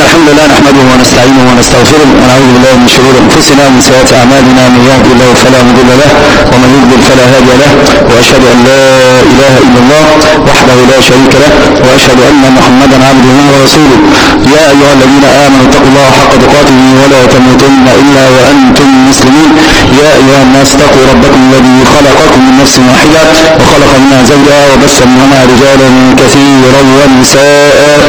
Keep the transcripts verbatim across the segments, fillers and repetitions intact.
الحمد لله نحمده ونستعينه ونستغفره ونعوذ بالله من شرور انفسنا ومن سيئات اعمالنا، من يهده الله فلا مضل له ومن يضلل فلا هادي له، واشهد ان لا اله الا الله وحده لا شريك له، واشهد ان محمدا عبده ورسوله. يا ايها الذين امنوا اتقوا الله حق تقاته ولا تموتن الا وانتم مسلمون. يا ايها الناس اتقوا ربكم الذي خلقكم من نفس واحده وخلق منها زوجها وبث منهما رجالا كثيرا ونساء،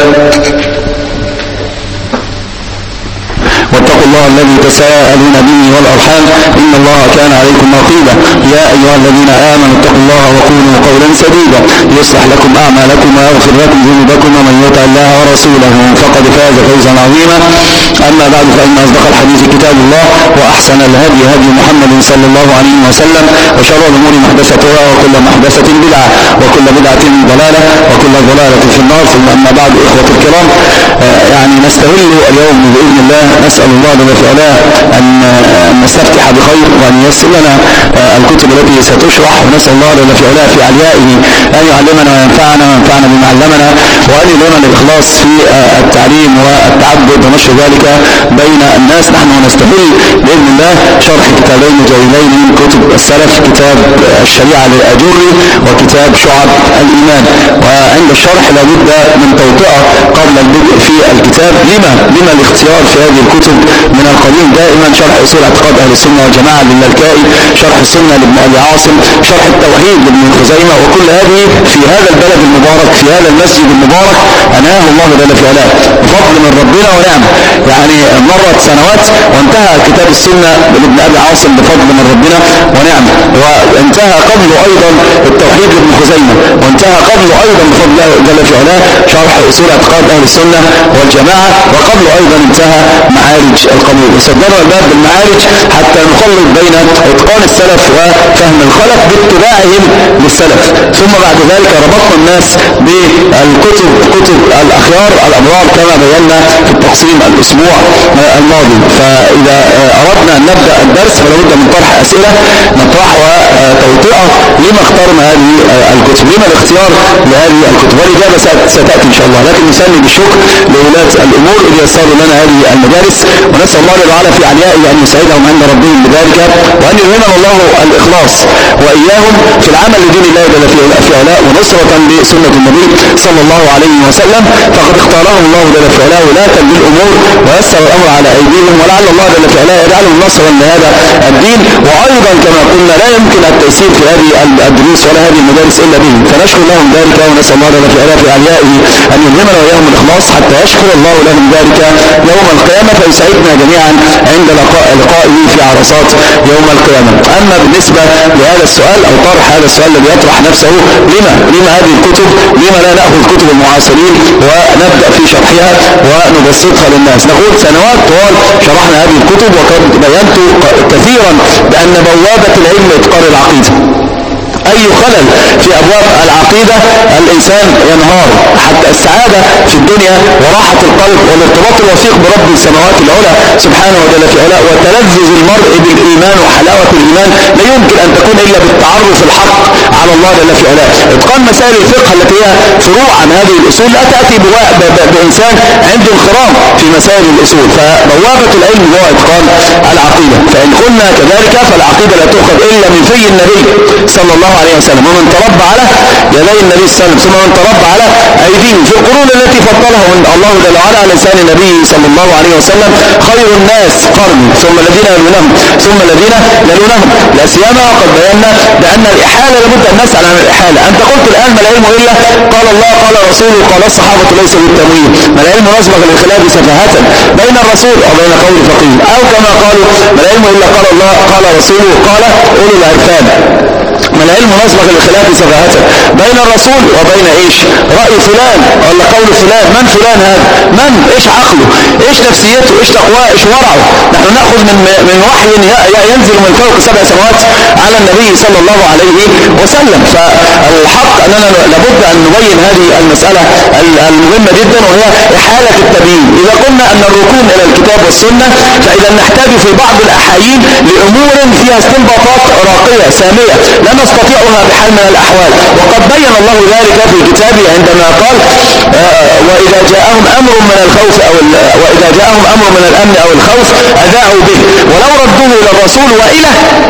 واتقوا الله الذي تساءلون به والارحام ان الله كان عليكم رقيبا. يا ايها الذين امنوا اتقوا الله وقولوا قولا سديدا يصلح لكم اعمالكم ويغفر لكم ذنوبكم، ومن يطع الله ورسوله فقد فاز فوزا عظيما. اما بعد، فان اصدق الحديث كتاب الله، واحسن الهدي هدي محمد صلى الله عليه وسلم، وشر الامور محدثاتها، وكل محدثه بدعه، وكل بدعه ضلاله، وكل ضلاله في النار. ثم اما بعد، اخوه الكرام، آه يعني نستهل اليوم باذن الله، نسال الله جل وعلا ان نستفتح بخير وان ييسر لنا الكتب التي ستشرح، ونسال الله جل وعلا في عليائه ان يعلمنا وينفعنا وينفعنا بما علمنا، وان يلهمنا الاخلاص في التعليم والتعبد ونشر ذلك بين الناس. نحن نستهل باذن الله شرح كتابين جليلين من كتب السلف، كتاب الشريعه للاجوري وكتاب شعب الايمان. وعند الشرح لابد من توطئه قبل البدء في الكتاب. لما لما الاختيار في هذه الكتب من القديم دائما؟ شرح اصول اعتقاد اهل السنه والجماعه للالكائي، شرح السنه لابن ابي عاصم، شرح التوحيد لابن خزيمه، وكل هذه في هذا البلد المبارك، في هذا المسجد المبارك اناه الله جل في علاه بفضل من ربنا ونعمه. يعني مرت سنوات وانتهى كتاب السنه لابن ابي عاصم بفضل من ربنا ونعمه، وانتهى قبله ايضا التوحيد لابن خزيمه، وانتهى قبله ايضا بفضل الله جل في علاه شرح اصول اعتقاد اهل السنه والجماعه، وقبله ايضا انتهى معارج القبول. وصدرنا الباب بالمعارج حتى نخلط بين اتقان السلف وفهم الخلف باتباعهم للسلف. ثم بعد ذلك ربطنا الناس بالكتب، كتب الاخيار الابرار كما بينا في التقسيم الاسبوع الماضي. فاذا اردنا ان نبدا الدرس فلا بد من طرح اسئله نطرح وتوطئه لما اخترنا هذه الكتب، لما الاختيار لهذه الكتب، والاجابه ستاتي ان شاء الله. لكن نسمي بالشكر لولاة الامور اذ يسروا لنا هذه المدارس، ونسال الله تعالى في عليائه ان يسعدهم عند ربهم بذلك، وان يلهمنا الله الاخلاص واياهم في العمل لدين الله جل في علاه ونصره لسنه النبي صلى الله عليه وسلم. فقد اختارهم الله جل في علاه ولاة للامور ويسر الامر على ايديهم، ولعل الله جل في علاه يجعلهم نصرا لهذا الدين. وايضا كما قلنا لا يمكن التيسير في هذه الدروس ولا هذه المدارس الا به، فنشكر لهم ذلك ونسال الله جل في علاه في عليائه ان يلهمنا واياهم الاخلاص حتى يشكر الله لهم ذلك يوم القيامه، فيسعدنا جميعا عند لقاء لقائه في عرصات يوم القيامه. اما بالنسبه لهذا السؤال او طرح هذا السؤال الذي يطرح نفسه، لما لما هذه الكتب؟ لما لا ناخذ كتب المعاصرين ونبدا في شرحها ونبسطها للناس؟ نقول سنوات طوال شرحنا هذه الكتب، وقد بينت كثيرا بان بوابه العلم اتقان العقيده. اي خلل في ابواب العقيده الانسان ينهار، حتى السعاده في الدنيا وراحه القلب والارتباط الوثيق برب السماوات العلى سبحانه وتعالى في علاء وتلذذ المرء بالايمان وحلاوه الايمان لا يمكن ان تكون الا بالتعرف الحق على الله جل في علاء. اتقان مسائل الفقه التي هي فروع عن هذه الاصول لا تاتي بانسان عنده انخراط في مسائل الاصول، فبوابه العلم هو اتقان العقيده. فان قلنا كذلك فالعقيده لا تؤخذ الا من في النبي صلى الله عليه وسلم، ومن تربى على يدي النبي صلى الله عليه وسلم، ثم من تربى على ايديهم في القرون التي فضلها الله جل وعلا على لسان النبي صلى الله عليه وسلم: خير الناس قرني ثم الذين يلونهم ثم الذين يلونهم. لا سيما وقد بينا بان الاحاله لابد ان نسال عن الاحاله. انت قلت الان ما العلم الا قال الله قال رسوله قال الصحابه ليس بالتمويه، ما العلم نسبق للخلاف سفاهه بين الرسول وبين قول فقيه، او كما قالوا ما العلم الا قال الله قال رسوله قال اولو العرفان. ما العلم نسبق للخلاف سفاهة بين الرسول وبين ايش؟ رأي فلان ولا قول فلان. من فلان هذا؟ من؟ ايش عقله؟ ايش نفسيته؟ ايش تقواه؟ ايش ورعه؟ نحن نأخذ من من وحي ينزل من فوق سبع سماوات على النبي صلى الله عليه وسلم. فالحق اننا لابد ان نبين هذه المسألة المهمة جدا، وهي احالة التبيين. اذا قلنا أن الركون إلى الكتاب والسنة فإذا نحتاج في بعض الأحايين لأمور فيها استنباطات راقية سامية لا نستطيعها بحال من الأحوال، وقد بين الله ذلك في كتابه عندما قال آه وإذا جاءهم أمر من الخوف أو وإذا جاءهم أمر من الأمن أو الخوف أذاعوا به ولو ردوه إلى الرسول وإلى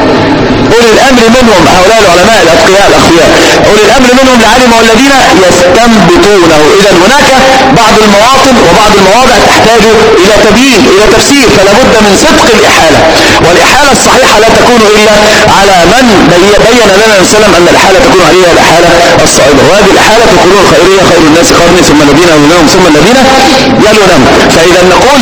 أولي الأمر منهم، هؤلاء العلماء الأتقياء الأخفياء أولي الأمر منهم لعلموا الذين يستنبطونه. إذا هناك بعض المواطن وبعض المواضع تحتاج إلى تبيين إلى تفسير، فلا بد من صدق الإحالة، والإحالة الصحيحة لا تكون إلا على من بين لنا النبي صلى الله عليه وسلم أن الإحالة تكون عليها الإحالة الصائبة، وهذه الإحالة القرون الخيرية خير الناس قرني ثم الذين يلونهم ثم الذين يلونهم. فإذا نقول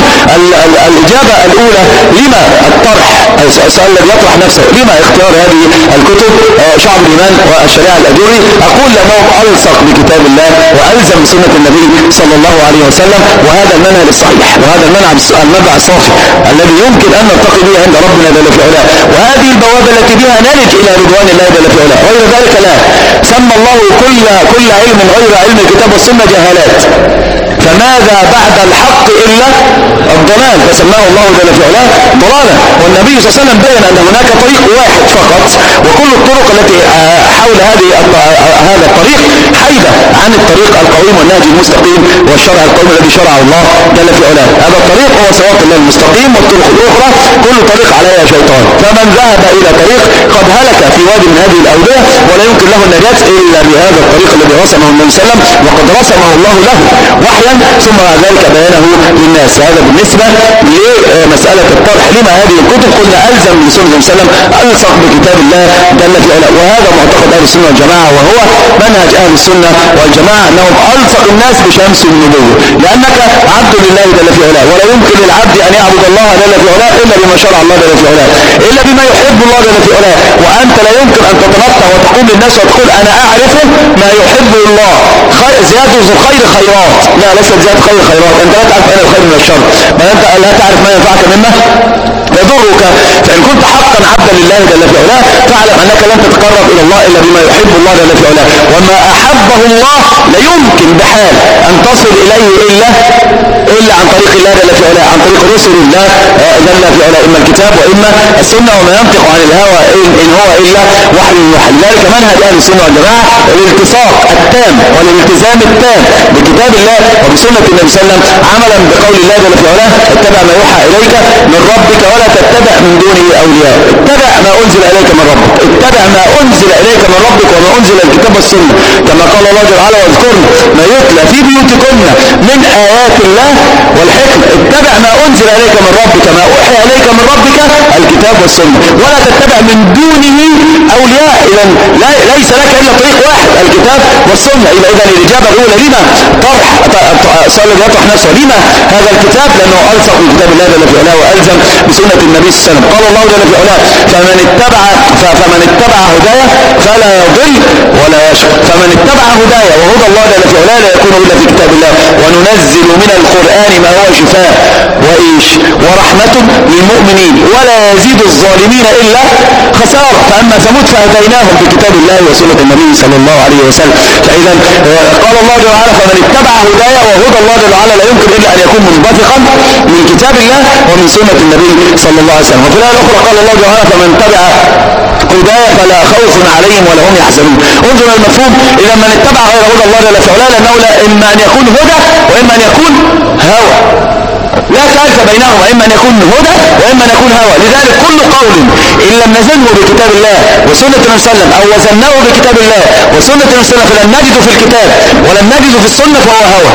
الإجابة الأولى لما الطرح السؤال الذي يطرح نفسه لما اختيار هذه الكتب شعب الإيمان والشريعة الأجوري، أقول لأنه ألصق بكتاب الله وألزم سنة النبي صلى الله عليه وسلم، وهذا المنهج الصحيح وهذا المنهج المنبع الصافي الذي يمكن أن نلتقي به عند ربنا جل في علاه، وهذه البوابة التي بها نلج إلى رضوان الله جل في علاه. غير ذلك لا، سمى الله كل كل علم غير علم الكتاب والسنة جهالات، فماذا بعد الحق إلا الضلال، فسماه الله جل في علاه ضلالا. والنبي صلى الله عليه وسلم بين أن هناك طريق واحد فقط، وكل الطرق التي حول هذه هذا الطريق حيدة عن الطريق القويم والنهج المستقيم والشرع القويم الذي شرعه الله جل في علاه. هذا الطريق هو صراط الله المستقيم، والطرق الأخرى كل طريق عليها شيطان، فمن ذهب إلى طريق قد هلك في وادي من هذه الأودية ولا يمكن له النجاة إلا بهذا الطريق الذي رسمه النبي صلى الله عليه وسلم، وقد رسمه الله له وحيا ثم بعد ذلك بيانه للناس. هذا بالنسبة لمسألة الطرح لما هذه الكتب، قلنا ألزم بسنة النبي صلى الله عليه وسلم ألصق بكتاب الله جل في علاه، وهذا معتقد أهل السنة والجماعة، وهو منهج أهل السنة والجماعة أنهم ألصق الناس بشمس النبوة، لأنك عبد لله جل في علاه، ولا يمكن للعبد أن يعبد الله جل في علاه إلا بما شرع الله جل في علاه، إلا بما يحب الله جل في علاه. وأنت لا يمكن أن تتنطع وتقول للناس وتقول أنا أعرف ما يحب الله، زيادة الخير خيرات، لا ليست زيادة خير خيرات، أنت لا تعرف أين الخير من الشر، بل أنت لا تعرف ما ينفعك مما يضرك. فإن كنت حقا عبدا لله جل في علاه فاعلم أنك لن تتقرب إلى الله إلا بما يحب الله جل في علاه، وما أحبه الله لا يمكن بحال أن تصل إليه إلا إلا عن طريق الله جل في علاه، عن طريق رسل الله جل في علاه، إما الكتاب وإما السنة، وما ينطق عن الهوى إن هو إلا وحي يوحى. لذلك منهج أهل السنة والجماعة الالتصاق التام والالتزام التام بكتاب الله وبسنة النبي صلى الله عليه وسلم، عملا بقول الله جل في علاه اتبع ما يوحى إليك من ربك ولا تتبع من دونه أولياء. اتبع ما أنزل إليك من ربك، اتبع ما أنزل إليك من ربك وما أنزل الكتاب والسنة، كما قال الله جل وعلا واذكرن ما يتلى في بيوتكن من آيات الله والحكمة. اتبع ما أنزل إليك من ربك ما أوحي إليك من ربك الكتاب والسنة، ولا تتبع من دونه أولياء. إذا ليس لك إلا طريق واحد الكتاب والسنة. إذا إذا الإجابة الأولى لما طرح سؤال يطرح نفسه لما هذا الكتاب، لأنه ألصق بكتاب الله جل في علاه وألزم بسنة النبي صلى الله عليه وسلم. قال الله جل في علاه فمن اتبع فمن اتبع هدايا فلا يضل ولا يشقى. فمن اتبع هدايا وهدى الله جل في علاه لا يكون إلا في كتاب الله، وننزل من القرآن ما هو شفاء وإيش ورحمة للمؤمنين ولا يزيد الظالمين إلا خسارة. فأما ثمود فهديناهم بكتاب الله وسنة النبي صلى الله عليه وسلم. فإذا قال الله جل وعلا فمن اتبع هدايا وهدى الله جل وعلا لا يمكن إلا أن يكون منبثقا من كتاب الله ومن سنة النبي صلى الله عليه وسلم. وفي الآية الأخرى قال الله جل وعلا فمن تبع هدايا فلا خوف عليهم ولا هم يحزنون. انظر المفهوم، إذا من اتبع غير هدى الله جل في علاه لأنه لا إما أن يكون هدى وإما أن يكون هوى، لا ثالث بينهما، إما أن يكون هدى وإما أن يكون هوى. لذلك كل قول إن لم نزله بكتاب الله وسنة النبي صلى الله عليه وسلم أو وزناه بكتاب الله وسنة النبي صلى الله عليه وسلم فلم نجده في الكتاب ولم نجده في السنة فهو هوى.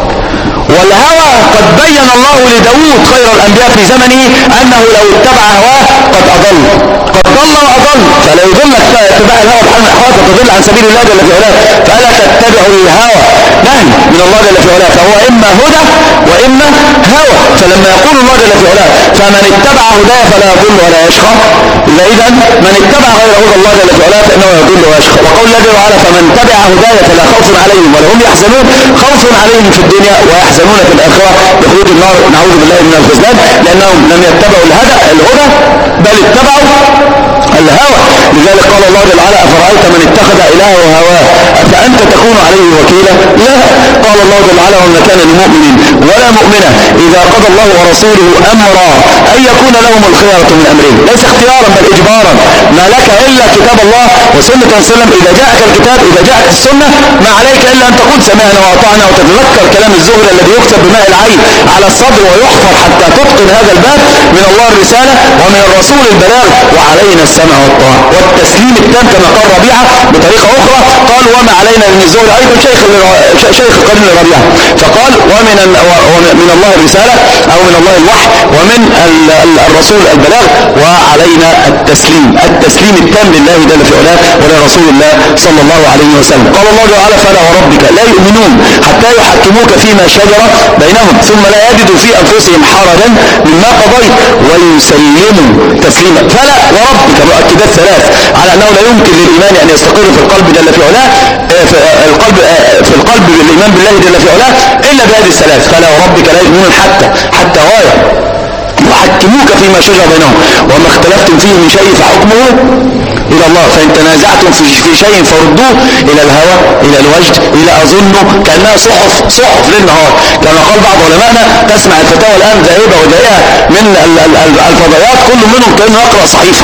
والهوى قد بين الله لداود خير الأنبياء في زمنه أنه لو اتبع هواه قد أضل قد ضل وأضل، فلا يضلك اتباع الهوى بحال من الأحوال فتضل عن سبيل الله جل في علاه. فلا تتبعوا الهوى نهي من الله جل في علاه، فهو إما هدى وإما هوى. فلما يقول الله جل في علاه فمن اتبع هداه فلا يضل ولا يشقى، إذا إذن من اتبع غير هدى الله جل في علاه فإنه يضل ويشقى. وقول الله جل وعلا فمن تبع هدايا فلا خوف عليهم ولا هم يحزنون، خوف عليهم في الدنيا ويحزنون في الآخرة بخروج النار، نعوذ بالله من الخذلان، لأنهم لم يتبعوا الهدى الهدى بل اتبعوا الهوى. لذلك قال الله جل وعلا أفرأيت من اتخذ إلهه هواه أنت تكون عليه وكيلا؟ لا. قال الله جل وعلا وما كان لمؤمن ولا مؤمنة إذا قضى الله ورسوله أمرا أن يكون لهم الخيرة من أمرهم. ليس اختيارا بل إجبارا. ما لك إلا كتاب الله وسنة رسول الله صلى الله عليه وسلم. إذا جاءك الكتاب إذا جاءك السنة ما عليك إلا أن تقول سمعنا وأطعنا وتتذكر كلام الزهر الذي يكتب بماء العين على الصدر ويحفر حتى تتقن هذا الباب. من الله الرسالة ومن الرسول البلاغ وعلينا السمع والطاعة والتسليم التام كما قال ربيعة بطريقة أخرى. قال وما علينا من الزهر أيضا شيخ شيخ القرن ربيعة فقال ومن من الله الرسالة أو من الله الوحي ومن الرسول البلاغ وعلينا التسليم التسليم التام لله جل في علاه ولرسول الله صلى الله عليه وسلم. قال الله تعالى فلا وربك لا يؤمنون حتى يحكموك فيما شجر بينهم ثم لا يجدوا في أنفسهم حرجا مما قضيت ويسلموا تسليما. فلا وربك مؤكدات ثلاث على أنه لا يمكن للإيمان أن يستقر في القلب جل في علاه في القلب في القلب بالإيمان بالله جل في علاه إلا بهذه الثلاث. فلا وربك لا يؤمنون حتى حتى غاية يحكموك فيما شجر بينهم وما اختلفتم فيه من شيء فحكمه إلى الله فإن تنازعتم في شيء فردوه إلى الهوى إلى الوجد إلى أظنه كأنها صحف صحف للنهار كما قال بعض علمائنا. تسمع الفتاوى الآن ذائبة وجائعة من الفضائيات كل منهم كأنه يقرأ صحيفة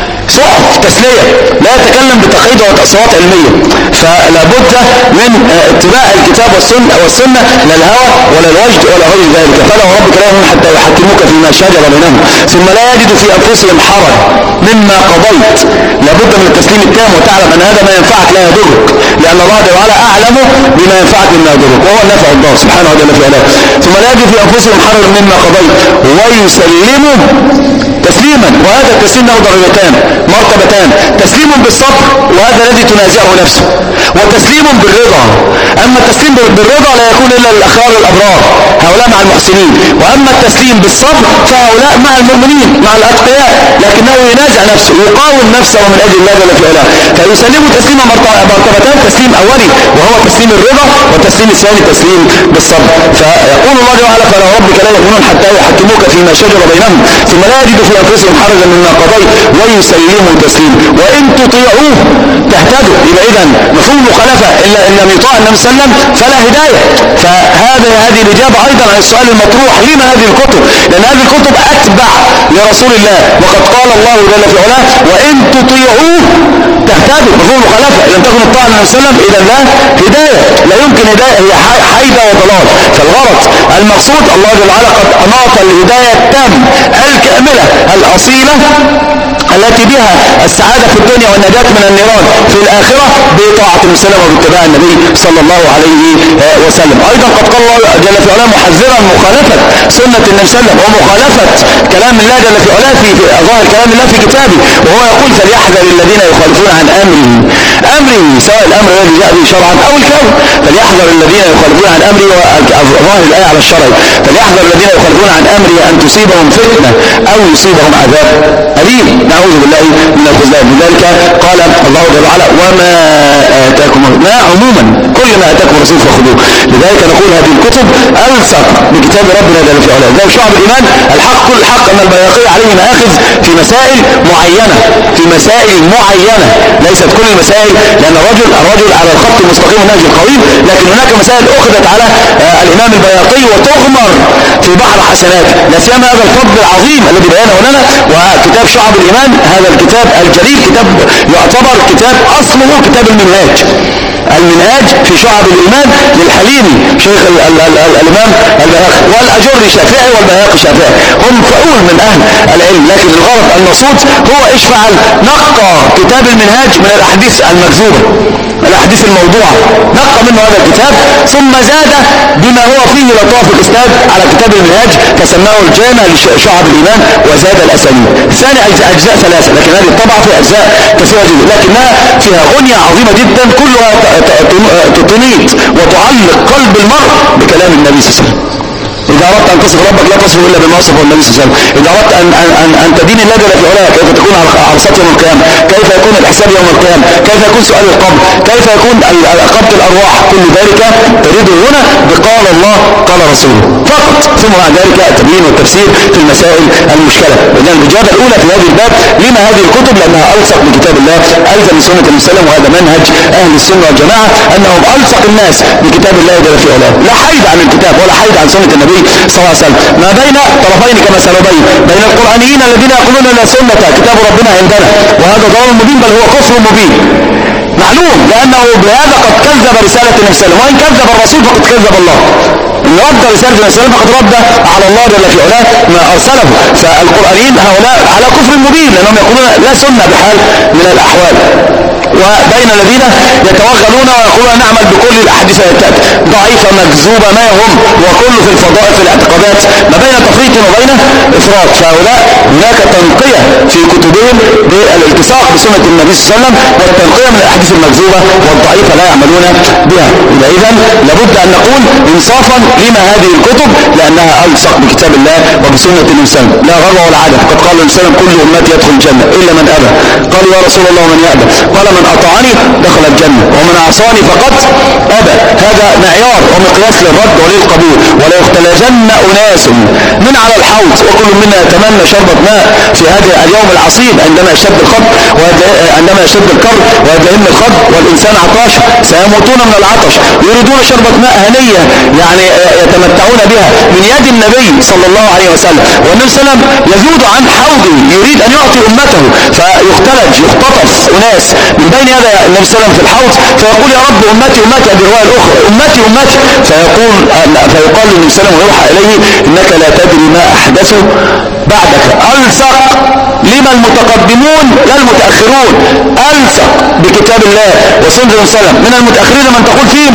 صحف تسلية لا يتكلم بتقييد وتأصيلات علمية. فلا بد من اتباع الكتاب والسنة والسنة لا الهوى ولا الوجد ولا غير ذلك. فلا وربك لا يؤمنون حتى يحكموك فيما شجر بينهم ثم لا يجدوا في أنفسهم حرج مما قضيت. لا بد من التسليم التام وتعلم أن هذا ما ينفعك لا يضرك لأن الله جل وعلا أعلم بما ينفعك مما يضرك وهو النفع الله سبحانه وتعالى في علاه. ثم لا يجدوا في أنفسهم حرج مما قضيت ويسلموا تسليما. وهذا التسليم له درجتان مرتبتان. تسليم بالصبر وهذا الذي تنازعه نفسه وتسليم بالرضا. أما التسليم بالرضا لا يكون إلا للأخيار الأبرار هؤلاء مع المحسنين. وأما التسليم بالصبر فهؤلاء مع المؤمنين مع الأتقياء لكنه ينازع نفسه يقاوم نفسه من أجل الله جل في علاه. فيسلم تسليم مرتبتان تسليم أولي وهو تسليم الرضا والتسليم الثاني تسليم بالصبر. فيقول الله جل وعلا فلا ربك لا يؤمنون حتى يحكموك فيما شجر بينهم ثم لا يجدوا في أنفسهم حرجا مما قضيت ويسلموا تسليما وإن تطيعوه تهتدوا. يبقى إذن مفهوم مخالفة إلا إن لم يطاع النبي صلى الله عليه وسلم فلا هداية. فهذا هذه الإجابة أيضا عن السؤال المطروح لما هذه الكتب لأن هذه الكتب أتبع لرسول الله وقد قال الله جل في علاه وإن تطيعوه تهتدوا. مفهوم مخالفة إن لم تكن الطاعة النبي صلى الله عليه وسلم إذا لا هداية لا يمكن هداية هي حيدة وضلال. فالغرض المقصود الله جل وعلا قد أناط الهداية التامة الكاملة الأصيلة التي بها السعادة في الدنيا والنجاة من النيران في الآخرة بطاعة النبي صلى الله عليه وسلم وباتباع النبي صلى الله عليه وسلم. أيضا قد قال الله جل في علاه محذرا مخالفة سنة النبي صلى الله عليه وسلم ومخالفة كلام الله جل في علاه في ظاهر كلام الله في كتابه وهو يقول فليحذر الذين يخالفون عن أمره أمره سواء الأمر الذي جاء به شرعا أو الكون. فليحذر الذين يخالفون عن أمره وظاهر الآية على الشرع فليحذر الذين يخالفون عن أمره أن تصيبهم فتنة أو يصيبهم عذاب أليم. نعوذ بالله من الخذلان. لذلك قال الله جل وعلا وما آتاكم ما عموما كل ما آتاكم الرسول فخذوه. لذلك نقول هذه الكتب ألصق بكتاب ربنا جل في علاه. ذلك شعب الإيمان الحق كل الحق أن البيهقي عليه مآخذ في مسائل معينة في مسائل معينة ليست كل المسائل لأن الرجل الرجل على الخط المستقيم والنهج القويم لكن هناك مسائل أخذت على الإمام البيهقي وتغمر في بحر حسناته لا سيما هذا الفضل العظيم الذي بيانه لنا وكتاب شعب الإيمان. هذا الكتاب الجليل كتاب يعتبر كتاب أصله كتاب المنهاج المنهاج في شعب الإيمان للحليمي شيخ ال ال ال ال الإمام البيهقي والأجري شافعي والبيهقي شافعي هم فؤول من أهل العلم. لكن الغرض المقصود هو إيش فعل نقى كتاب المنهاج من الأحاديث المكذوبة الأحاديث الموضوعة نقى منه هذا الكتاب ثم زاد بما هو فيه لطائف الإسناد على كتاب المنهاج فسماه الجامع لشعب الإيمان وزاد الأسانيد. ثاني أجزاء ثلاثة لكن هذه الطبعة فيها أجزاء كثيرة جدا لكنها فيها غنية عظيمة جدا كلها تنيط وتعلق قلب المرء بكلام النبي صلى الله عليه وسلم. إذا أردت أن تصف ربك لا تصف إلا بما وصفه النبي صلى الله عليه وسلم. إذا أردت أن, أن, أن, أن تدين الله جل في علاه كيف تكون عرصات يوم القيامة، كيف يكون الحساب يوم القيامة، كيف يكون سؤال القبر، كيف يكون قبض الأرواح، كل ذلك تريده هنا بقال الله قال رسوله فقط، ثم بعد ذلك التبيين والتفسير في المسائل المشكلة. إذن الإجابة الأولى في هذه الباب لما هذه الكتب؟ لأنها ألصق بكتاب الله، ألزم سنة النبي صلى الله عليه وسلم، وهذا منهج أهل السنة والجماعة أنهم ألصق الناس بكتاب الله جل في علاه، لا حيد عن الكتاب ولا حيد عن سنة النبي صلى الله عليه وسلم، ما بين طرفين كما سنبين، بين القرآنيين الذين يقولون لا سنة كتاب ربنا عندنا، وهذا ضلال مبين بل هو كفر مبين معلوم، لأنه بهذا قد كذب رسالة النبي صلى الله عليه وسلم، وإن كذب الرسول فقد كذب الله، إن رد رسالة النبي صلى الله عليه وسلم فقد رد على الله جل في علاه ما أرسله. فالقرآنيين هؤلاء على كفر مبين لأنهم يقولون لا سنة بحال من الأحوال، وبين الذين يتوغلون ويقولون نعمل بكل الأحاديث ضعيفة مكذوبة ما يهم، وكل في الفضائل في الاعتقادات ما بين تفريط وبين إفراط. فهؤلاء هناك تنقية في كتبهم بالالتصاق بسنة النبي صلى الله عليه وسلم، والتنقية من الأحاديث المكذوبة والضعيفة لا يعملون بها. إذا لابد أن نقول إنصافا لما هذه الكتب لأنها ألصق بكتاب الله وبسنة النبي صلى الله عليه وسلم، لا غرو ولا عدم. قد قال النبي صلى الله عليه وسلم كل أمتي يدخل الجنة إلا من أبى، قالوا يا رسول الله من يأبى؟ قال من أطاعني دخل الجنة ومن عصاني فقد أبى. هذا معيار ومقياس للرد وللقبول. ولا يختلجن أناس من على الحوض وكل منا يتمنى شربة ماء في هذا اليوم العصيب عندما يشتد الخط عندما يشتد الكر ويدهم الخط والإنسان عطاش، سيموتون من العطش، يريدون شربة ماء هنية يعني يتمتعون بها من يد النبي صلى الله عليه وسلم، والنبي صلى الله عليه وسلم يزود عن حوضه يريد أن يعطي أمته، فيختلج يختطف أناس من بين هذا النبي صلى الله عليه وسلم في الحوض، فيقول يا رب أمتي أمتي، بالرواية الأخرى أمتي أمتي، فيقول فيقال للنبي صلى الله عليه وسلم ويوحى إليه إنك لا تدري ما أحدثوا بعدك. ألصق لما المتقدمون لا المتأخرون، ألصق بكتاب الله وسنة النبي صلى الله عليه وسلم. من المتأخرين من تقول فيهم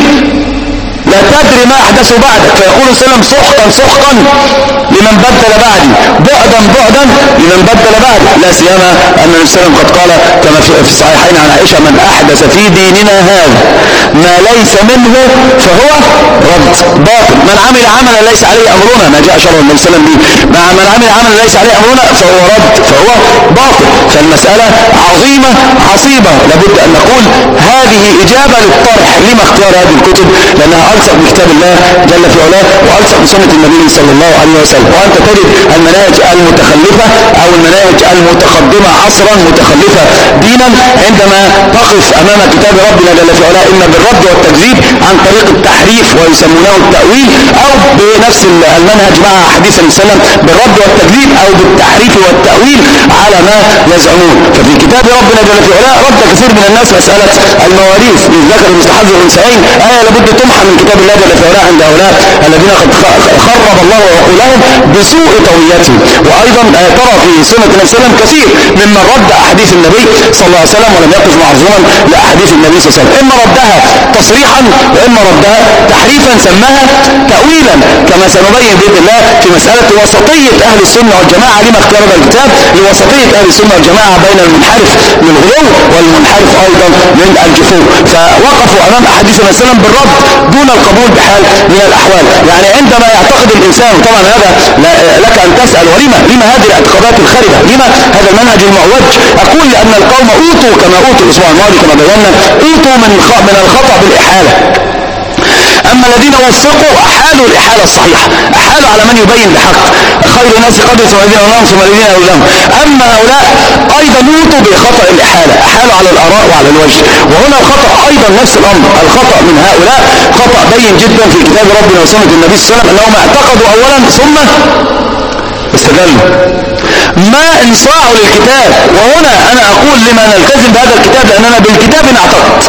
لا تدري ما أحدثوا بعدك، فيقول صلى الله عليه وسلم سحقا سحقا لمن بدل بعدي، بعدا بعدا لمن بدل بعدي، لا سيما أن النبي صلى الله عليه وسلم قد قال كما في الصحيحين عن عائشة من أحدث في ديننا هذا ما ليس منه فهو رد باطل، من عمل عملا ليس عليه أمرنا، ما جاء شرع النبي صلى الله عليه وسلم به، من عمل عملا ليس عليه أمرنا فهو رد فهو باطل. فالمسألة عظيمة عصيبة، لابد أن نقول هذه إجابة للطرح لما اختيار هذه الكتب، لأنها ألصق بكتاب الله جل في علاه وألصق بسنة النبي صلى الله عليه وسلم. وأنت تجد المناهج المتخلفة أو المناهج المتقدمة عصرا متخلفة دينا عندما تقف أمام كتاب ربنا جل في علاه إما بالرد والتكذيب عن طريق التحريف ويسمونه التأويل، أو بنفس المنهج مع حديث النبي صلى الله عليه وسلم بالرد والتكذيب أو بالتحريف والتأويل على ما يزعمون. ففي كتاب ربنا جل في علاه رد كثير من الناس مسألة المواريث للذكر مثل حظ الأنثيين، آية لابد تمحى من كتاب الله جل في علاه عند هؤلاء الذين قد خرب الله عقولهم بسوء طويتهم. وأيضا ترى في سنة النبي صلى الله عليه وسلم كثير ممن رد أحاديث النبي صلى الله عليه وسلم ولم يقف معظما لأحاديث النبي صلى الله عليه وسلم، إما ردها تصريحا وإما ردها تحريفا سماها تأويلا، كما سنبين بإذن الله في مسألة وسطية أهل السنة والجماعة لما اختار هذا الكتاب، لوسطية أهل السنة والجماعة بين المنحرف من الغلو والمنحرف أيضا من الجفو. فوقفوا أمام أحاديث النبي صلى الله عليه وسلم بالرد دون القبول بحال من الأحوال. يعني عندما يعتقد الإنسان، طبعا هذا لك أن تسأل ولما لما هذه الاعتقادات الخارجة، لما هذا المنهج المعوج؟ أقول لأن القوم أوتوا كما أوتوا الأسبوع الماضي كما بينا، أوتوا من من الخطأ بالإحالة. أما الذين وثقوا أحالوا الإحالة الصحيحة، أحالوا على من يبين بحق، خير الناس قدر ثم الذين أولهم ثم الذين أولهم. أما هؤلاء أيضا نوتوا بخطأ الإحالة، أحالوا على الآراء وعلى الوجه. وهنا الخطأ أيضا نفس الأمر، الخطأ من هؤلاء خطأ بين جدا في كتاب ربنا وسنة النبي صلى الله عليه وسلم، أنهم اعتقدوا أولا ثم استدلوا، ما انصاعوا للكتاب. وهنا أنا أقول لما نلتزم بهذا الكتاب لأننا بالكتاب نعتقد،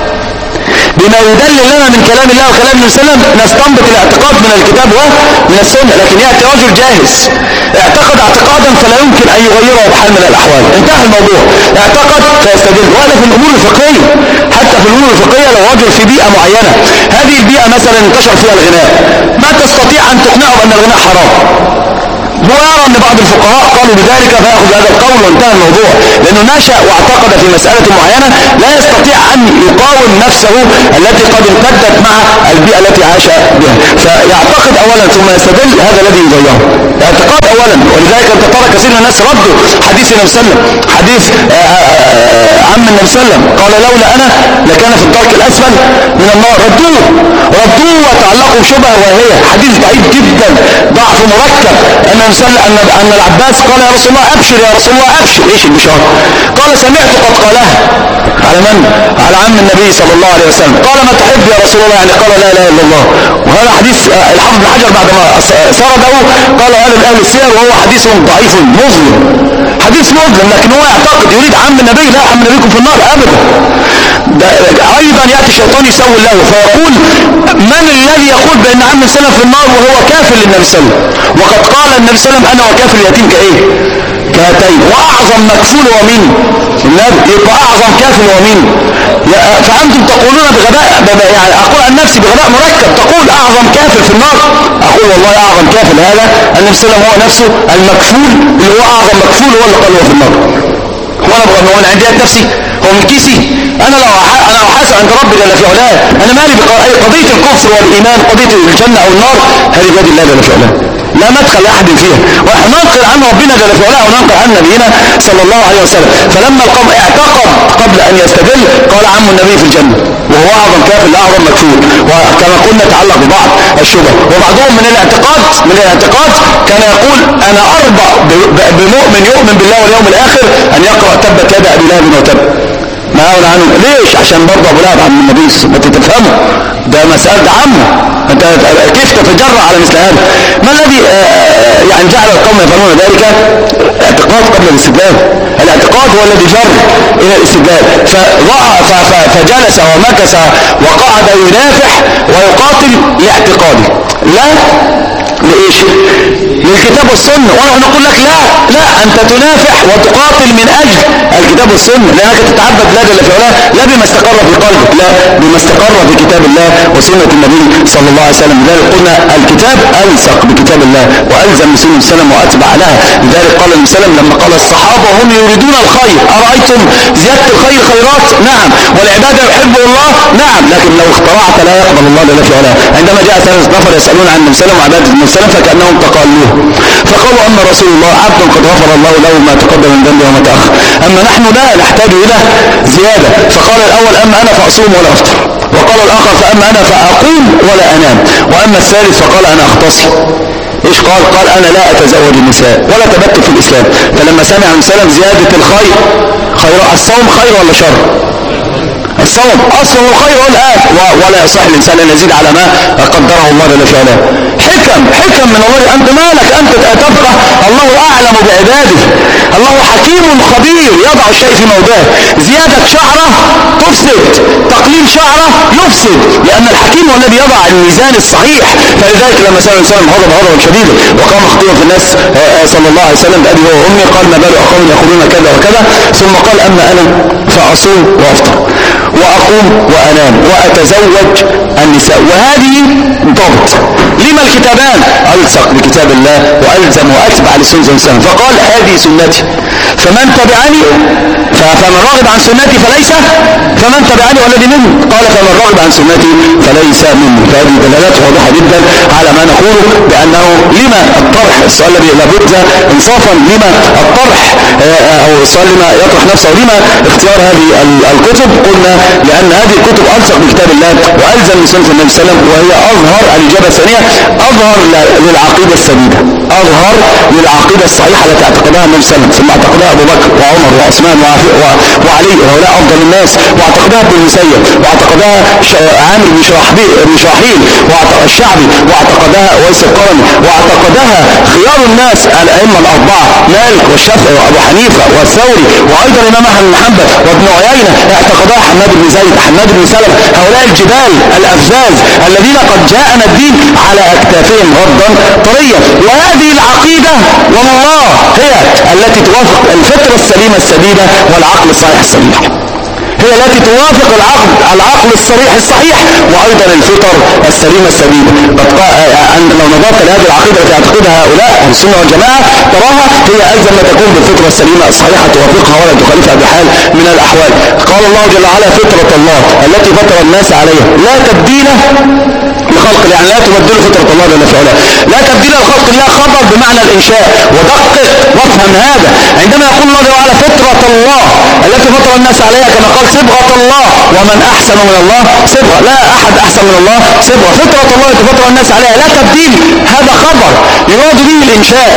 بما يدل لنا من كلام الله وكلام النبي صلى الله عليه وسلم نستنبط الاعتقاد من الكتاب ومن السنة. لكن يأتي رجل جاهز اعتقد اعتقادا فلا يمكن أن يغيره بحال من الأحوال، انتهى الموضوع، اعتقد فيستدل. وهذا في الأمور الفقهية، حتى في الأمور الفقهية لو رجل في بيئة معينة، هذه البيئة مثلا انتشر فيها الغناء، ما تستطيع أن تقنعه أن الغناء حرام، هو يرى ان بعض الفقهاء قالوا بذلك فيأخذ هذا القول وانتهى الموضوع، لانه نشأ واعتقد في مسألة معينة لا يستطيع ان يقاوم نفسه التي قد امتدت مع البيئة التي عاش بها، فيعتقد اولا ثم يستدل. هذا الذي يضيعه اعتقاد اولا. ولذلك انت ترى كثير من الناس ردوا حديث النبي صلى الله عليه وسلم، حديث عم النبي صلى الله عليه وسلم قال لولا انا لكان في الدرك الاسفل من النار، ردوه ردوه وتعلقوا بشبهه وهي حديث ضعيف جدا، ضعف مركب. ان ان ان العباس قال يا رسول الله ابشر يا رسول الله ابشر، ايش البشاره؟ قال سمعت قد قالها. على من؟ على عم النبي صلى الله عليه وسلم. قال ما تحب يا رسول الله؟ يعني قال لا اله الا الله. وهذا حديث الحافظ بن حجر بعد ما سرده قال هذا من اهل السير وهو حديث ضعيف مظلم، حديث مظلم. لكن هو يعتقد يريد عم النبي، لا عم نبيكم في النار ابدا. ايضا ياتي الشيطان يسول له فيقول من الذي يقول بان عم السلف في النار وهو كافر للنبي صلى الله عليه وسلم؟ وقد قال النبي صلى الله عليه وسلم انا وكافر اليتيم كايه؟ كهاتين. واعظم مكفول هو مين؟ النبي. يبقى اعظم كافر هو مين؟ فانتم تقولون بغباء، يعني اقول عن نفسي بغباء مركب تقول اعظم كافر في النار. اقول والله اعظم كافر هذا النبي صلى الله عليه وسلم هو نفسه المكفول، اللي هو اعظم مكفول هو اللي قال هو في النار. هو انا بغض هو عندي نفسي، هو من كيسي انا لو انا احاسب عند ربي جل في علاه. انا مالي بقضيه الكفر والايمان، قضيه الجنه او النار هذه بيد الله جل في علاه، لا مدخل لاحد فيها. وننقل عن ربنا جل في علاه وننقل عن نبينا صلى الله عليه وسلم. فلما القوم اعتقد قبل ان يستدل قال عم النبي في الجنه وهو اعظم كافر لاعظم مكفور، وكما قلنا تعلق ببعض الشبه. وبعضهم من الاعتقاد من الاعتقاد كان يقول انا اربع بمؤمن يؤمن بالله واليوم الاخر ان يقرا تبت يد ابي لهب وتب. ما أولى عنه ليش؟ عشان برضه ابو لهب عم النبي، ما تتفهمه ده مسألة عمه، انت كيف تتجرأ على مثل هذا؟ ما الذي يعني جعل القوم يفعلون ذلك؟ اعتقاد قبل الاستدلال. الاعتقاد هو الذي جر الى الاستدلال، فجلس ومكث وقعد ينافح ويقاتل لاعتقاده لا لإيش؟ للكتاب والسنة. ونحن نقول لك لا لا أنت تنافح وتقاتل من أجل الكتاب والسنة، لأنك تتعبد لا جل في علاه لا بما استقر في قلبك، لا بما استقر في كتاب الله وسنة النبي صلى الله عليه وسلم. لذلك قلنا الكتاب ألصق بكتاب الله وألزم بسنة السلام وأتبع لها. لذلك قال النبي صلى الله عليه وسلم لما قال الصحابة وهم يريدون الخير أرأيتم زيادة الخير خيرات؟ نعم. والعبادة يحبه الله؟ نعم. لكن لو اخترعت لا يقبل الله جل في علاه. عندما جاء ثلاثة نفر يسألون عن النبي صلى الله عليه وسلم وعبادة النبي صلى الله عليه وسلم فكأنهم تقالوه، فقالوا أما رسول الله عبد قد غفر الله له ما تقدم من ذنبه وما تأخر، أما نحن لا نحتاج إلى زيادة. فقال الأول أما أنا فأصوم ولا أفطر، وقال الآخر فأما أنا فأقوم ولا أنام، وأما الثالث فقال أنا أختصي. إيش قال؟ قال أنا لا أتزوج النساء ولا تبتل في الإسلام. فلما سمع من سلم زيادة الخير خير، الصوم خير ولا شر؟ الصوم أصله خير الآن، ولا يصح الإنسان أن يزيد على ما قدره الله جل في علاه. حكم حكم من الله. أنت مالك أنت تبقى، الله أعلم بعباده، الله حكيم خبير يضع الشيء في موضعه. زيادة شعرة تفسد، تقليل شعرة يفسد، لأن الحكيم هو الذي يضع الميزان الصحيح. فلذلك لما سأل الإنسان غضب غضبا شديدا وقام خطيبا في الناس صلى الله عليه وسلم بأبي هو وأمي قال ما بال أقوم يقولون كذا وكذا، ثم قال أما أنا فأصوم وأفطر وأقوم وأنام وأتزوج النساء. وهذه ضبط. لما الكتابان؟ ألصق بكتاب الله وألزم وأتبع لسنة الإسلام. فقال هذه سنتي فمن تبعني فمن رغب عن سنتي فليس فمن تبعني والذي مني، قال فمن رغب عن سنتي فليس مني. فهذه دلالات واضحة جدا على ما نقوله بأنه لما الطرح، السؤال الذي لابد انصافا لما الطرح أو السؤال لما يطرح نفسه لما اختيار هذه الكتب. قلنا لأن هذه الكتب ألصق بكتاب الله وألزم لسنة النبي صلى الله عليه وسلم، وهي أظهر الإجابة الثانية أظهر للعقيدة السديدة، أظهر للعقيدة الصحيحة التي اعتقدها النبي صلى الله عليه وسلم، ثم اعتقدها أبو بكر وعمر وعثمان وعلي وهؤلاء أفضل الناس، واعتقدها ابن المسيب، واعتقدها عامر بن شراحيل، واعتقدها الشعبي، واعتقدها ويس القرني، واعتقدها خيار الناس الأئمة الأربعة مالك والشافعي وأبو حنيفة والثوري، وأيضا الإمام أحمد بن حنبل وابن عيينة، اعتقدها حماد بن زيد، حماد بن سلمة، هؤلاء الجبال الأفزاز الذين قد جاءنا الدين على أكتافهم غضا طريا. وهذه العقيدة والله هي التي توافق الفطرة السليمة السديدة والعقل الصحيح السليم. هي التي توافق العقل العقل الصريح الصحيح، وايضا الفطر السليمه السليمه. لو نظرت لهذه العقيده التي يعتقدها هؤلاء اهل السنه والجماعه تراها هي الزم ما تكون بالفطره السليمه الصحيحه توافقها ولا تخالفها بحال من الاحوال. قال الله جل وعلا: فطره الله التي فطر الناس عليها لا تبديل لخلق الله، يعني لا تبدل فطره الله جل وعلا، لا تبديل لخلق الله خبر بمعنى الانشاء. ودقق وافهم هذا، عندما يقول الله جل وعلا فطره الله التي فطر الناس عليها كما قال صبغه الله، ومن احسن من الله صبغه، لا احد احسن من الله صبغه. فطره الله التي فطر الناس عليها لا تبديل، هذا خبر يراد به الانشاء،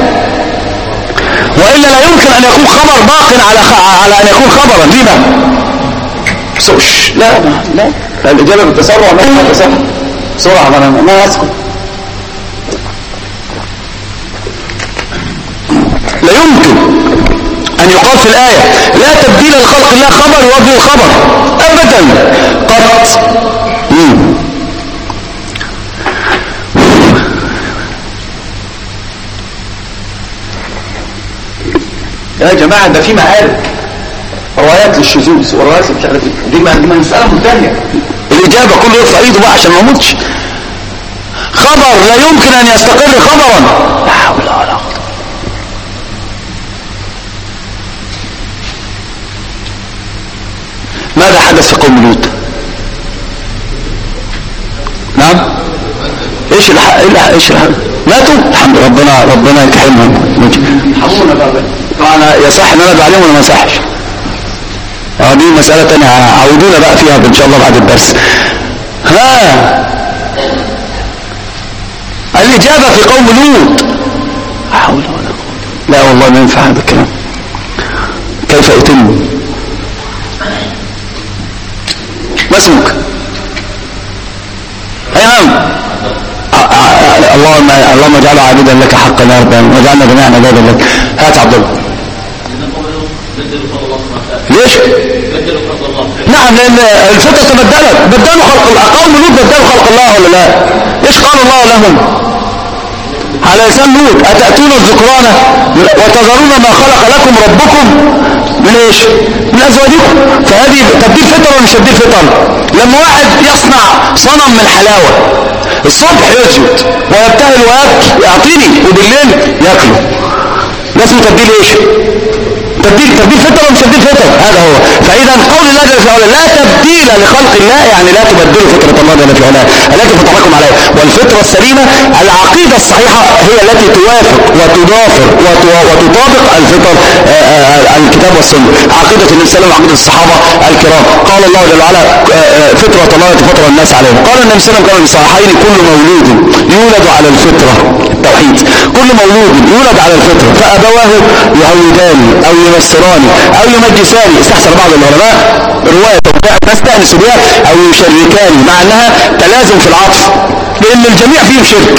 والا لا يمكن ان يكون خبر باق على على ان يكون خبرا. لما سوش لا لا لا الاجابه بالتسرع، ما التسرع بسرعه، ما ما اسكت. لا يمكن ان يقال في الايه لا تبديل لخلق الله خبر يوجه الخبر ابدا قط. يا جماعه ده في معارك روايات للشذوذ وروايات مش عارف ايه، دي ما مساله منتهيه. الاجابه كله يرفع ايده بقى عشان ما يموتش. خبر لا يمكن ان يستقر خبرا، لا حول ولا قوه. ماذا حدث في قوم لوط؟ نعم ايش الحق ايش الحق ماتوا الحمد ربنا ربنا يتحملهم حمونا بقى. طبعا يصح ان انا ادعو عليهم ولا ما يصحش؟ اه دي مساله ثانيه عودونا بقى فيها ان شاء الله بعد الدرس. ها الاجابه في قوم لوط لا حول ولا قوه. لا والله ما ينفع هذا الكلام. كيف اتم؟ ما اسمك؟ اي نعم. اللهم اللهم اجعله عابدا لك حقا يا رب، واجعلنا جميعا عبادا لك. هات عبد الله. ليش؟ نعم لان الفطره تبدلت، بدلوا خلق الله. قوم لوط بدلوا خلق الله ولا لا؟ ايش قال الله لهم على لسان لوط؟ اتاتون الذكران وتذرون ما خلق لكم ربكم من ايش؟ من ازواجكم. فهذه تبديل فطر ولا مش تبديل فطر؟ لما واحد يصنع صنم من حلاوه الصبح يسجد ويبتهل ويبكي يعطيني وبالليل ياكله، ده اسمه تبديل ايش؟ تبديل تبديل فطر ولا مش تبديل فطر؟ هذا هو. فاذا قول الله جل وعلا لا تبديل لخلق الله يعني لا تبدلوا فطره الله جل وعلا التي فطركم عليها. والفطره السليمه العقيده الصحيحه هي التي توافق وتضافر وتطابق الفطر الكتاب والسنه. عقيده النبي صلى الله عليه وسلم وعقيده الصحابه الكرام. قال الله جل وعلا فطره الله التي فطر الناس عليها. قال النبي صلى الله عليه وسلم كما في الصحيحين كل مولود يولد على الفطره التوحيد، كل مولود يولد على الفطره فابواه يهودان او ينصراني او يمجساني. استحسن بعض العلماء روايه نستانس بها او يشركاني، مع انها تلازم في العطف لان الجميع فيهم شرك،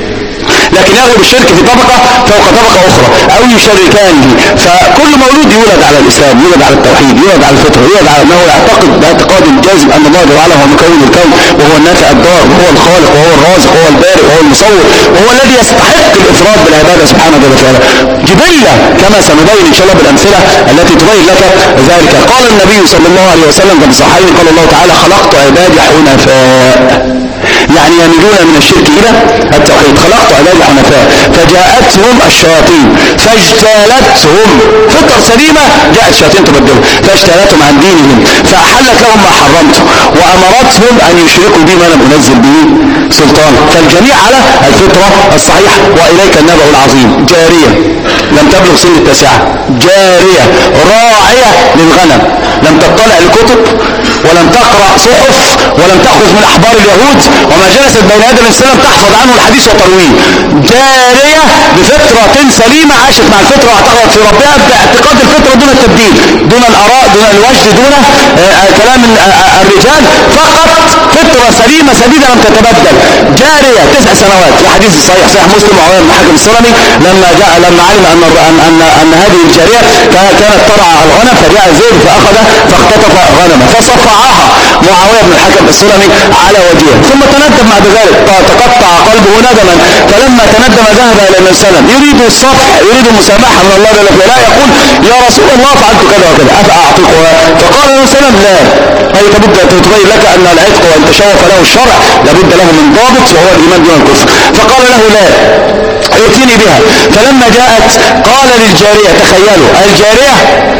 لكن يغلب الشرك في طبقه فوق طبقه اخرى. او يشركانه، فكل مولود يولد على الاسلام، يولد على التوحيد، يولد على الفطره، يولد على انه يعتقد باعتقاد الجازم ان الله جل وعلا هو مكون الكون وهو النافع الضار وهو الخالق وهو الرازق وهو البارئ وهو المصور وهو الذي يستحق الافراد بالعباده سبحانه وتعالى جبله، كما سنبين ان شاء الله بالامثله التي تبين لك ذلك. قال النبي صلى الله عليه وسلم في الصحيحين قال الله تعالى خلقت عبادي حنفاء، يعني يميلون من الشرك الى التوحيد. خلقت عبادي حنفاء فجاءتهم الشياطين فاجتالتهم، فطر سليمه جاءت الشياطين تبدلهم فاجتالتهم عن دينهم فاحلت لهم ما حرمته وامرتهم ان يشركوا بي ما لم انزل به سلطان. فالجميع على الفطره الصحيحه. واليك النبأ العظيم. جاريه لم تبلغ سن التاسعه، جاريه راعيه للغنم، لم تطلع الكتب ولم تقرأ صحف ولم تأخذ من أحبار اليهود وما جلست بين يدي الإسلام تحفظ عنه الحديث وترويه. جارية بفطرة سليمة عاشت مع الفطرة واعتقدت في ربها باعتقاد الفطرة دون التبديل، دون الآراء، دون الوجد، دون آه كلام آه الرجال، فقط فطرة سليمة سديدة لم تتبدل. جارية تسع سنوات. في حديث صحيح صحيح مسلم وعوام بن حكم السلمي لما جاء لما علم أن أن, أن, أن, أن هذه الجارية كانت ترعى الغنم، فجاء زيد فأخذ فاختطف غنمه فصفعها معاوية بن الحكم السلمي على وجهه، ثم تندم بعد ذلك، تقطع قلبه ندما. فلما تندم ذهب إلى النبي صلى الله عليه وسلم يريد الصفح، يريد المسامحة من الله جل وعلا، يقول يا رسول الله فعلت كذا وكذا أفأعتقها؟ فقال النبي صلى الله عليه وسلم لا، أي لابد أن تبين لك أن العتق وأن تشوف له الشرع لابد له من ضابط وهو الإيمان دون الكفر. فقال له لا، ائتني بها. فلما جاءت قال للجارية، تخيلوا الجارية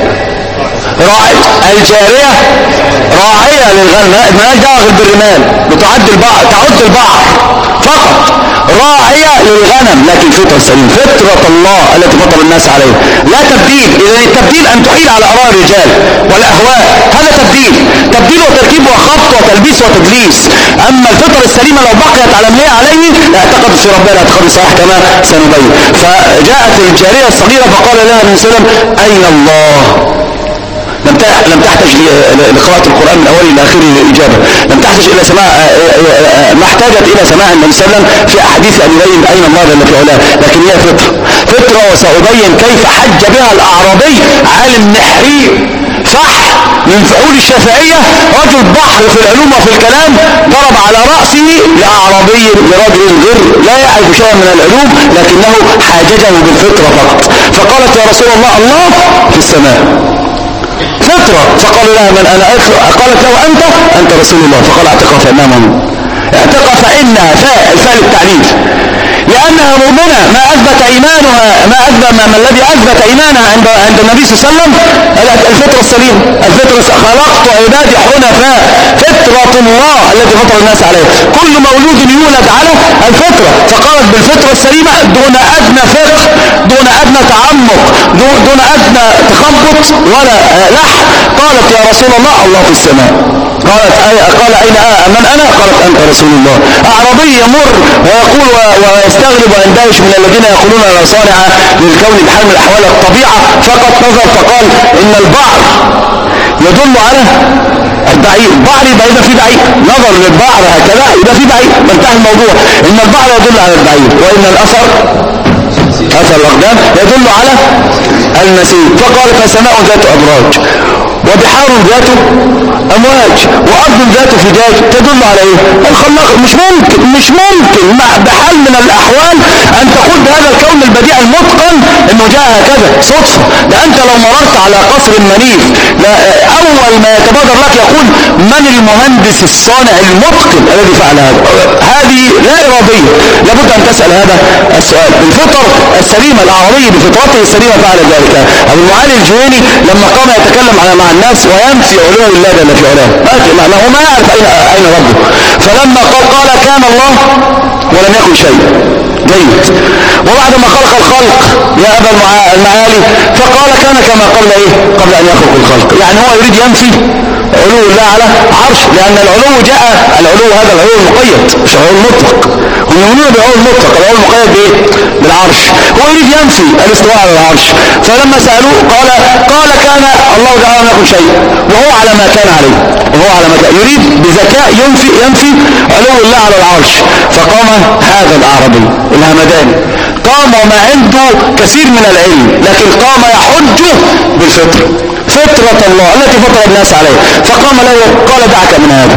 راعية، الجارية راعية للغنم، مالهاش دعوة بالرمال، بتعد البعض تعد البعض فقط، راعية للغنم، لكن فطرة سليمة، فطرة الله التي فطر الناس عليها، لا تبديل. إذا التبديل أن تحيل على آراء الرجال والأهواء، هذا تبديل، تبديل وتركيب وخبط وتلبيس وتدليس. أما الفطرة السليمة لو بقيت على ما هي عليه اعتقد في ربنا اعتقاد صحيح كما سنبين. فجاءت الجارية الصغيرة فقال لها النبي صلى الله عليه وسلم أين الله؟ لم تحتاج لقراءة القرآن من أوله إلى آخره للإجابة، لم تحتاج إلى سماع، ما احتاجت إلى سماع النبي صلى الله عليه وسلم في أحاديث أن يبين أين الله جل في علاه، لكن هي فطرة فطرة وسأبين كيف حج بها الأعرابي عالم نحري صح من فعول الشافعية، رجل بحر في العلوم وفي الكلام، ضرب على رأسه لأعرابي لرجل غر لا يعرف شيئا من العلوم لكنه حاججه بالفطرة فقط. فقالت يا رسول الله الله في السماء فطرة. فقال لها من أنا؟ قالت له أنت أنت رسول الله. فقال اعتقها فإنها مؤمنة، اعتقها فإنها فاء الفاء للتعليل، لأنها مؤمنة. ما أثبت إيمانها، ما أثبت ما الذي أثبت إيمانها عند عند النبي صلى الله عليه وسلم الفطرة السليمة، الفطرة خلقت عبادي حنفاء، فطرة الله التي فطر الناس عليها، كل مولود يولد على الفطرة. فقالت بالفطرة السليمة دون أدنى فقه، دون أدنى تعمق، دون أدنى تخبط ولا لح. قالت يا رسول الله الله في السماء. قالت قال أين من أنا؟ قالت أنت رسول الله. أعرابي يمر ويقول ويستغرب ويندهش من الذين يقولون لا صانع للكون بحال من الأحوال الطبيعة، فقط نظر فقال إن البعر يدل على البعير، بعر يبقى إذا في بعير، نظر للبعر هكذا يبقى في بعير، انتهى الموضوع. إن البعر يدل على البعير، وإن الأثر أثر الأقدام يدل على المسير. فقال فسماء ذات أبراج وبحار ذات أمواج وأرض ذات فجاج تدل على إيه؟ الخلاق. مش ممكن مش ممكن مع بحال من الأحوال أن تقول بهذا الكون البديع المتقن إنه جاء هكذا صدفة. ده أنت لو مررت على قصر منيف أول ما يتبادر لك يقول من المهندس الصانع المتقن الذي فعل هذا؟ هذه لا إرادية، لابد أن تسأل هذا السؤال. الفطر السليمة الأعرابي بفطرته السليمة فعل ذلك. أبو المعالي الجويني لما قام يتكلم على مع الناس وينفي علو الله جل في علاه، معناه ما يعرف أين أين ربه. فلما قال قال كان الله ولم يكن شيء جيد، وبعد ما خلق الخلق يا أبا المعالي فقال كان كما قبل إيه قبل أن يخلق الخلق. يعني هو يريد ينفي علو الله على عرش، لأن العلو جاء العلو هذا العلو المقيد مش العلو المطلق، هم يؤمنون بالعلو المطلق، العلو المقيد بإيه؟ بالعرش. هو يريد ينفي الاستواء على العرش. فلما سألوه قال قال كان الله تعالى لم يكن شيء وهو على ما كان عليه، وهو على ما كان يريد بذكاء ينفي ينفي علو الله على العرش. فقام هذا الأعرابي الهمداني قام وما عنده كثير من العلم، لكن قام يحج بالفطر، فطرة الله التي فطر الناس عليها. فقام له قال دعك من هذا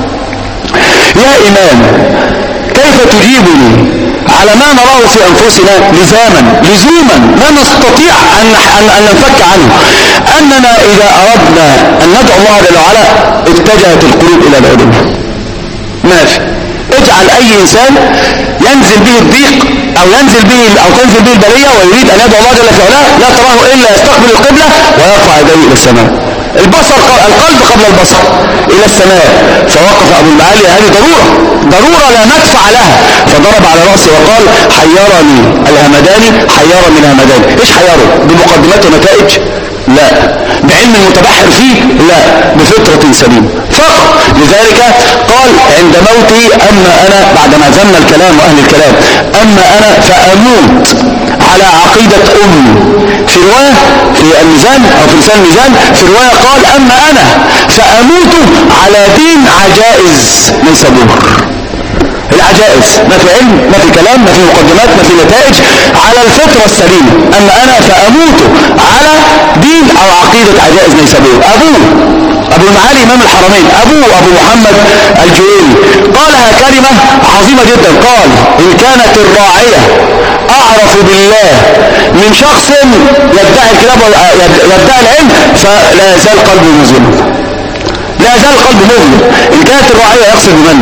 يا إمام، كيف تجيبني على ما نراه في أنفسنا لزاما لزوما لا نستطيع أن, أن, أن ننفك عنه، أننا إذا أردنا أن ندعو الله جل وعلا اتجهت القلوب إلى العلم. ماشي، اجعل أي إنسان ينزل به الضيق أو ينزل به أو تنزل به البلية ويريد أن يدعو الله جل في علاه لا تراه إلا يستقبل القبلة ويرفع يديه إلى السماء، البصر القلب قبل البصر إلى السماء. فوقف أبو المعالي هذه ضرورة ضرورة لا ندفع لها، فضرب على رأسه وقال حيرني الهمداني حيرني الهمداني. إيش حيره؟ بمقدمات ونتائج؟ لا. بعلم المتبحر فيه؟ لا. بفطرة سليمة فقط. لذلك قال عند موتي أما أنا بعدما ذم الكلام وأهل الكلام أما أنا فأموت على عقيدة أمي. في رواية في الميزان أو في لسان الميزان في رواية قال أما أنا فأموت على دين عجائز من صبور. العجائز، ما في علم، ما في كلام، ما في مقدمات، ما في نتائج، على الفطرة السليمة. أما أنا فأموت على دين أو عقيدة عجائز نيسابور. أبوه أبو المعالي إمام الحرمين، أبوه أبو محمد الجويني قالها كلمة عظيمة جدا، قال: إن كانت الراعية أعرف بالله من شخص يدعي الكتاب ويدعي العلم فلا يزال قلبه مظلما، لا يزال قلبه مظلم. إن كانت الراعية يقصد بمن؟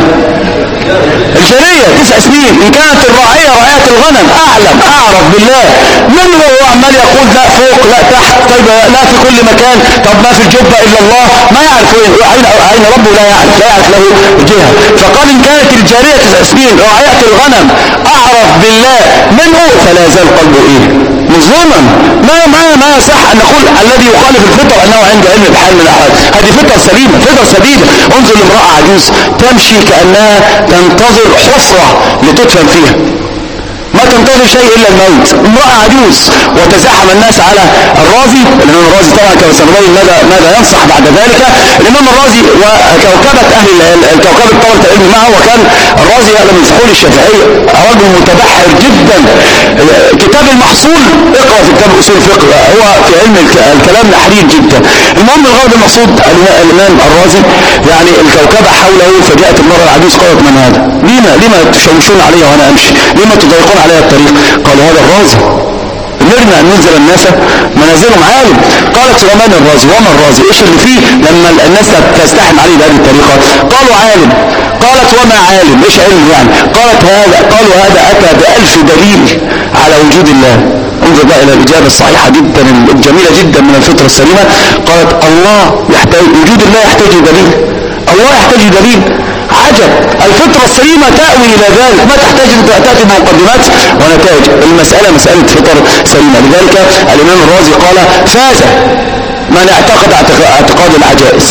الجارية تسع سنين. إن كانت الراعية راعية الغنم أعلم أعرف بالله من هو عمال يقول لا فوق لا تحت، طيب لا في كل مكان، طب ما في الجبة إلا الله، ما يعرف أين أين ربه، لا يعرف لا يعرف له جهة. فقال: إن كانت الجارية تسع سنين راعية الغنم أعرف بالله منه فلا يزال قلبه إيه؟ مظلما. ما ما ما يصح أن نقول الذي يخالف الفطر أنه عنده علم بحال من الأحوال. هذه فطرة سليمة، فطرة سديدة. انظر لامرأة عجوز تمشي كأنها تنتظر حفرة لتدفن فيها، ما تنتظر شيء إلا الموت. امرأة عجوز وتزاحم الناس على الرازي. الإمام الرازي طبعا كما سنبين ماذا ماذا ينصح بعد ذلك. الإمام الرازي وكوكبة أهل الكوكبة طلبة العلم معه، وكان الرازي هذا من فحول الشافعية، رجل متبحر جدا. كتاب المحصول، اقرأ في كتاب أصول الفقه، هو في علم الكلام نحرير جدا. المهم الغرض المقصود الإمام الرازي يعني الكوكبة حوله، فجاءت المرأة العجوز قالت: من هذا؟ لما لما تشوشون علي وأنا أمشي؟ لما تضايقون علي الطريق؟ قالوا: هذا الرازي، أمرنا أن ننزل الناس منازلهم عالم. قالت: ومن الرازي؟ وما الرازي؟ إيش اللي فيه لما الناس تستحم عليه بهذه الطريقة؟ قالوا: عالم. قالت: وما عالم؟ إيش علم يعني؟ قالت: هذا قالوا هذا أتى بألف دليل على وجود الله. انظر بقى إلى الإجابة الصحيحة جدا الجميلة جدا من الفطرة السليمة. قالت: الله يحتاج، وجود الله يحتاج دليل، الله يحتاج دليل. عجب، الفطرة السليمة تأوي إلى ذلك، ما تحتاج أن تأتي بمقدمات ونتائج. المسألة مسألة فطر سليمة. لذلك الإمام الرازي قال: فاز من اعتقد اعتقاد العجائز،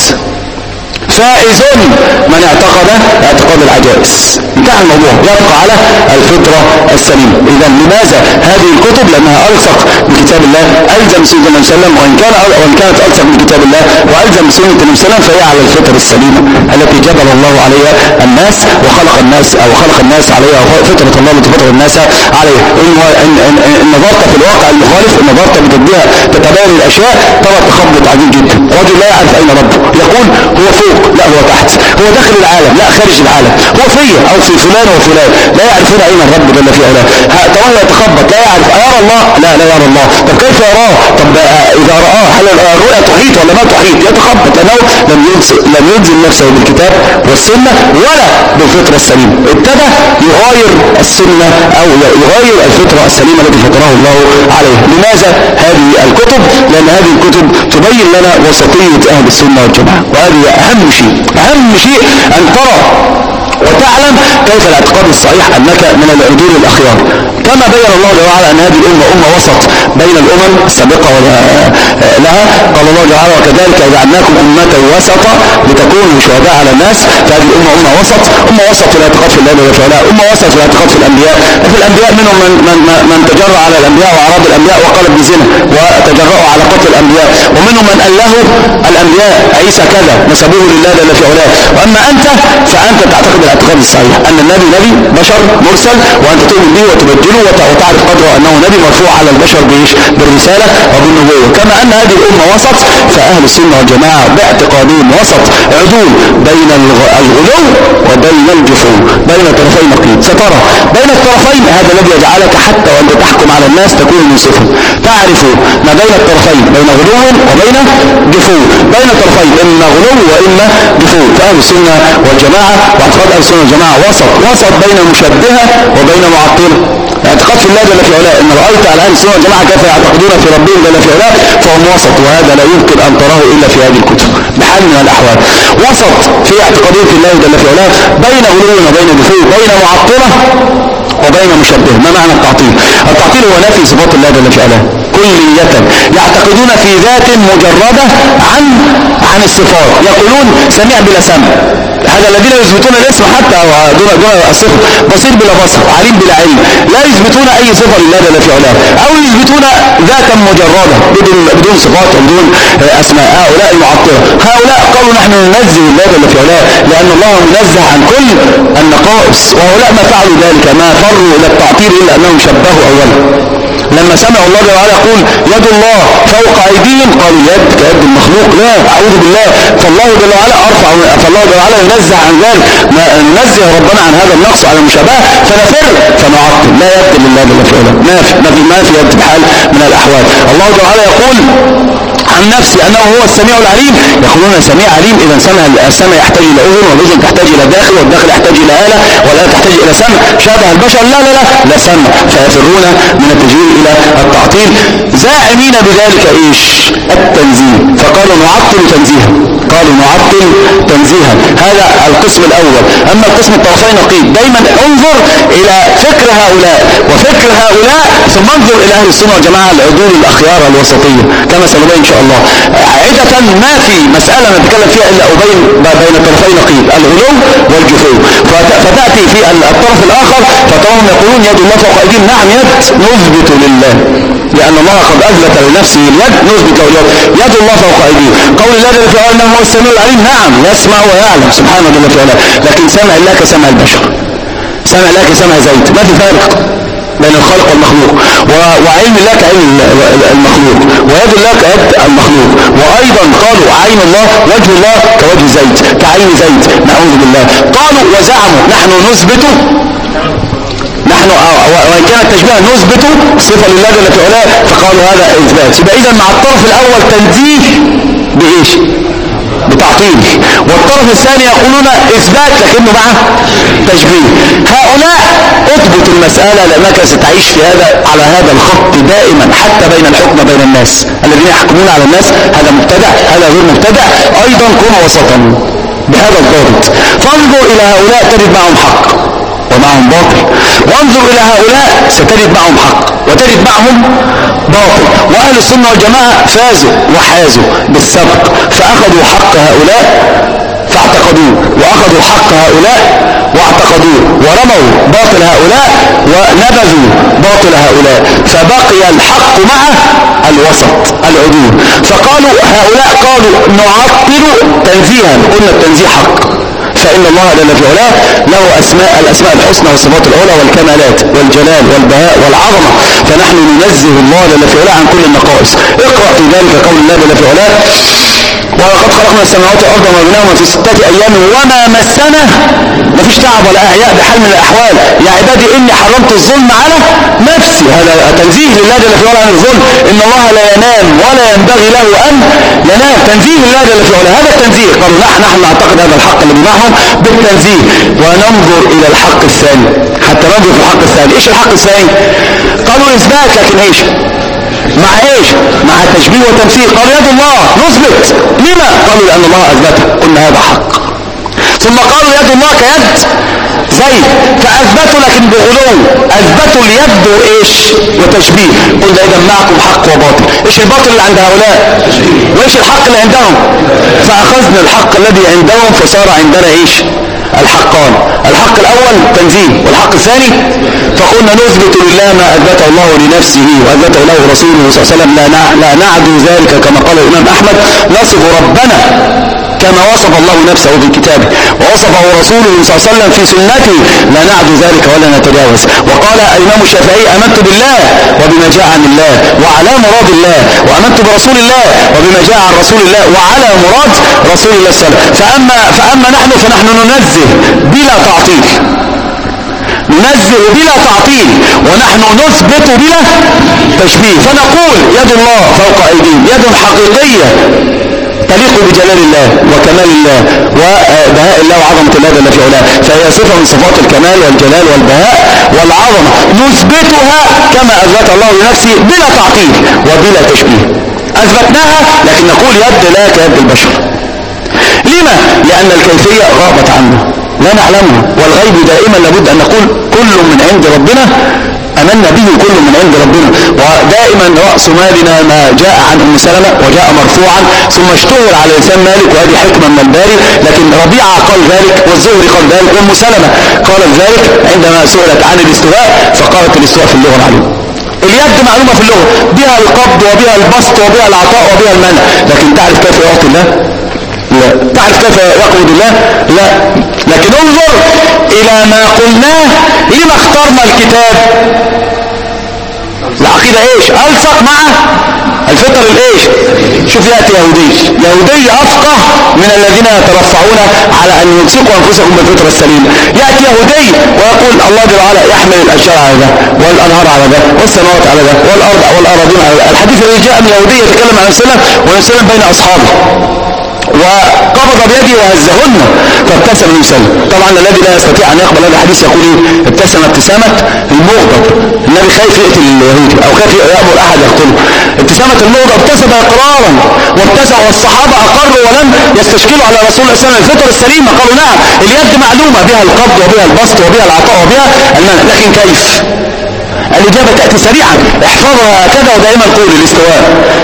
فائز من اعتقد اعتقاد العجائز. انتهى الموضوع، يبقى على الفطرة السليمة. إذا لماذا هذه الكتب؟ لأنها ألصق بكتاب الله، ألزم سنة النبي صلى الله عليه وسلم، وإن كان وإن كانت ألصق بكتاب الله وألزم سنة النبي صلى الله عليه وسلم، فهي على الفطرة السليمة التي جبل الله عليها الناس وخلق الناس أو خلق الناس عليها، فطرة الله التي فطر الناس عليها. إن إن نظرت في الواقع المخالف، إن نظرت بجدها تتباين الأشياء، ترى تخبط عجيب جدا. رجل لا يعرف أين ربه، يقول هو فوق، لا هو تحت، هو داخل العالم، لا خارج العالم، هو فيه او في فلان وفلان، لا يعرفون اين الرب جل في علاه. تولى يتخبط، لا يعرف أيرى الله؟ لا لا يرى الله. طب كيف يراه؟ طب اذا رآه هل الرؤيا تحيط ولا ما تحيط؟ يتخبط لانه لم يلزم لم يلزم نفسه بالكتاب والسنه ولا بالفطره السليمه. ابتدى يغاير السنه او يغاير الفطره السليمه التي فطره الله عليها. لماذا هذه الكتب؟ لان هذه الكتب تبين لنا وسطيه اهل السنه والجماعه، وهذه اهم شيء. أهم شيء أن ترى وتعلم كيف الاعتقاد الصحيح أنك من العدول الأخيار، كما بين الله تعالى أن هذه الأمة أمة وسط بين الأمم السابقة لها. قال الله تعالى: وكذلك جعلناكم أمة وسطا لتكونوا شهداء على الناس. فهذه الأمة أمة وسط، أمة وسط في الاعتقاد في الله وفعلاء، أمة وسط في الاعتقاد في الأنبياء. في الأنبياء منهم من, من, من تجرأ على الأنبياء وأعراض الأنبياء وقال بزنا وتجرأوا على قتل الأنبياء، ومنهم من ألهوا الأنبياء، عيسى كذا نسبوه لله جل في علاه. وأما أنت فأنت تعتقد الاعتقاد الصحيح أن النبي نبي بشر مرسل، وأنت تؤمن به وتبدله وتعرف قدره أنه نبي مرفوع على البشر بالرسالة وبالنبوة. كما أن هذه الأمة وسط، فأهل السنة والجماعة باعتقادهم وسط، عدول بين الغلو وبين الجفو، بين طرفين نقيض. سترى بين الطرفين هذا الذي يجعلك حتى وأنت تحكم على الناس تكون منصفا، تعرف ما بين الطرفين، بين غلو وبين جفو، بين الطرفين إما غلو وإما جفو. فأهل السنة والجماعة واعتقاد أهل السنة والجماعة وسط، وسط بين مشبهة وبين معطلة. اعتقاد في الله جل في علاه، إن رأيت على أهل السنة والجماعة كيف يعتقدون في ربهم جل في علاه فهم وسط، وهذا لا يمكن أن تراه إلا في هذه الكتب بحال من الأحوال. وسط في اعتقادهم في الله جل في علاه بين غلو وبين جفو، بين معطلة وبين مشبه. ما معنى التعطيل؟ التعطيل هو نفي صفات الله جل في علاه. كلية، يعتقدون في ذات مجردة عن عن الصفات، يقولون سميع بلا سمع، هذا الذين يثبتون الاسم حتى دون دون الصفة، بصير بلا بصر، عليم بلا علم، لا يثبتون اي صفة لله جل في علاه، او يثبتون ذاتا مجردة بدون بدون صفات وبدون اسماء. هؤلاء المعطلة، هؤلاء قالوا نحن ننزه الله جل في علاه لان الله منزه عن كل النقائص، وهؤلاء ما فعلوا ذلك، ما فروا الى التعطيل الا انهم شبهوا اولا. لما سمعوا الله جل وعلا يقول يد الله فوق ايديهم قالوا يد كيد المخلوق، لا اعوذ بالله، فالله جل وعلا ارفع، فالله جل وعلا ينزه عن ذلك، ننزه ربنا عن هذا النقص على المشابهه، فنفر فنعطل، لا يد لله جل في علاه، ما في ما في ما في يد بحال من الاحوال. الله جل وعلا يقول عن نفسه انه هو السميع العليم، يقولون سميع عليم، اذا سمع السمع يحتاج الى اذن، والاذن تحتاج الى داخل، والداخل يحتاج الى اله، والاله تحتاج الى سمع، شابه البشر، لا لا لا لا سمع، فيفرون من التجويل الى التعطيل، زاعمين بذلك ايش؟ التنزيه، فقالوا نعطل تنزيها، قالوا نعطل تنزيها، هذا القسم الاول. اما القسم الطرفين نقيض، دايما انظر الى فكر هؤلاء وفكر هؤلاء، ثم انظر الى اهل السنه والجماعه العدول الاخيار الوسطيه كما سنبين ان شاء الله. عادة ما في مسألة نتكلم فيها الا ابين بين الطرفين نقيض، الغلو والجفو، فتاتي في الطرف الاخر فتراهم يقولون يد الله فوق ايديهم، نعم يد نثبت لله لان الله قد اثبت لنفسه اليد، نثبت له اليد، يد الله فوق ايديهم. قول الله جل في علاه انه هو السميع العليم، نعم يسمع ويعلم سبحانه جل في علاه، لكن سمع الله كسمع البشر، سمع الله كسمع زيت، ما في فرق بين الخالق والمخلوق، وعلم الله كعلم المخلوق، ويد الله كيد المخلوق، وايضا قالوا عين الله وجه الله كوجه زيت، كعين زيت، نعوذ بالله. قالوا وزعموا نحن نثبت، نحن وان كان التشبيه نثبت صفه لله جل في علاه، فقالوا هذا اثبات، يبقى اذا مع الطرف الاول تنزيه بايش؟ بتعطيل، والطرف الثاني يقولون اثبات لكنه مع تشبيه. هؤلاء اضبط المسألة لانك ستعيش في هذا على هذا الخط دائما حتى بين الحكم بين الناس، الذين يحكمون على الناس هذا مبتدع هذا غير مبتدع، ايضا كن وسطا بهذا الضابط. فانظر الى هؤلاء تجد معهم حق ومعهم باطل، وانظر الى هؤلاء ستجد معهم حق وتجد معهم باطل، واهل السنة والجماعة فازوا وحازوا بالسبق، فاخذوا حق هؤلاء فاعتقدوه، واخذوا حق هؤلاء واعتقدوه، ورموا باطل هؤلاء ونبذوا باطل هؤلاء، فبقي الحق مع الوسط العدول. فقالوا هؤلاء قالوا نعطل تنزيها، قلنا التنزيه حق، فإن الله جل في علاه له أسماء الأسماء الحسنى والصفات العلى والكمالات والجلال والبهاء والعظمة، فنحن ننزه الله جل في علاه عن كل النقائص. اقرأ في ذلك قول الله جل في علاه ولقد خلقنا السماوات والأرض وما بينهما في ستة أيام وما مسنا، مفيش تعب ولا أعياء بحال من الأحوال، يا عبادي إني حرمت الظلم على نفسي، هذا تنزيه لله جل في علاه عن الظلم، إن الله لا ينام ولا ينبغي له أن ينام، تنزيه لله جل في علاه، هذا التنزيه. قالوا نحن نحن نعتقد هذا الحق الذي معهم بالتنزيه، وننظر إلى الحق الثاني حتى ننظر في الحق الثاني. إيش الحق الثاني؟ قالوا إثبات، لكن إيش؟ مع ايش؟ مع التشبيه والتمثيل. قالوا يد الله نثبت، لما؟ قالوا لان الله اثبتها، قلنا هذا حق. ثم قالوا يد الله كيد زيد، فاثبتوا لكن بغلو، اثبتوا اليد وايش؟ وتشبيه. قلنا اذا معكم حق وباطل، ايش الباطل اللي عند هؤلاء؟ وايش الحق اللي عندهم؟ فاخذنا الحق الذي عندهم فصار عندنا ايش؟ الحقان، الحق الاول تنزيه، والحق الثاني فقلنا نثبت لله ما اثبته الله لنفسه واثبته له رسوله صلى الله عليه وسلم، لا لا نعدو ذلك كما قال الامام احمد، نصف ربنا كما وصف الله نفسه في كتابه ووصفه رسوله صلى الله عليه وسلم في سنته، لا نعدو ذلك ولا نتجاوز. وقال الامام الشافعي امنت بالله وبما جاء عن الله وعلى مراد الله، وامنت برسول الله وبما جاء عن رسول الله وعلى مراد رسول الله صلى الله عليه وسلم. فاما فاما نحن فنحن ننزه بلا تعطيل، ننزه بلا تعطيل، ونحن نثبت بلا تشبيه، فنقول يد الله فوق ايديهم، يد حقيقية تليق بجلال الله وكمال الله وبهاء الله وعظمة الله جل في علاه، فهي صفة من صفات الكمال والجلال والبهاء والعظمة، نثبتها كما أثبت الله لنفسه بلا تعطيل وبلا تشبيه. أثبتناها لكن نقول يد لا كيد البشر. لما؟ لأن الكيفية غابت عنه لا نعلمها، والغيب دائما لابد أن نقول كل من عند ربنا، أمنا به كل من عند ربنا، دائما رأس مالنا ما جاء عن أم سلمة وجاء مرفوعا ثم اشتهر على لسان مالك، وهذه حكمة من الباري، لكن ربيعة قال ذلك والزهري قال ذلك وأم سلمة قالت ذلك عندما سئلت عن الاستواء فقالت الاستواء في اللغة العليم. اليد معلومة في اللغة، بها القبض وبها البسط وبها العطاء وبها المنع، لكن تعرف كيف يعطي الله؟ لا. تعرف كيف يقبض الله؟ لا. لكن انظر الى ما قلناه، لما اخترنا الكتاب؟ العقيدة ايش؟ ألصق مع الفطر الايش؟ شوف يأتي يهودي يهودي افقه من الذين يترفعون على ان يمسكوا انفسهم بالفطرة السليمة. يأتي يهودي ويقول الله جل وعلا يحمل الاشجار على ده والانهار على ده والسماوات على ده والارض والارضين على ده. الحديث الذي جاء من يهودي يتكلم عن السلام ويسلم بين اصحابه وقبض بيده وهزهن فابتسم يسلم. طبعا الذي لا يستطيع ان يقبل هذا الحديث يقول ايه؟ ابتسم ابتسامة المغضب. النبي خايف يقتل اليهودي او خايف يأمر احد يقتله. ابتسامة المغضب ابتسم اقرارا وابتسم، والصحابة اقروا ولم يستشكلوا على رسول الله صلى الله عليه وسلم الفطر السليمة. قالوا نعم اليد معلومة، بها القبض وبها البسط وبها العطاء وبها المنع، لكن كيف؟ الإجابة تأتي سريعا، احفظها هكذا ودائما قول الاستواء.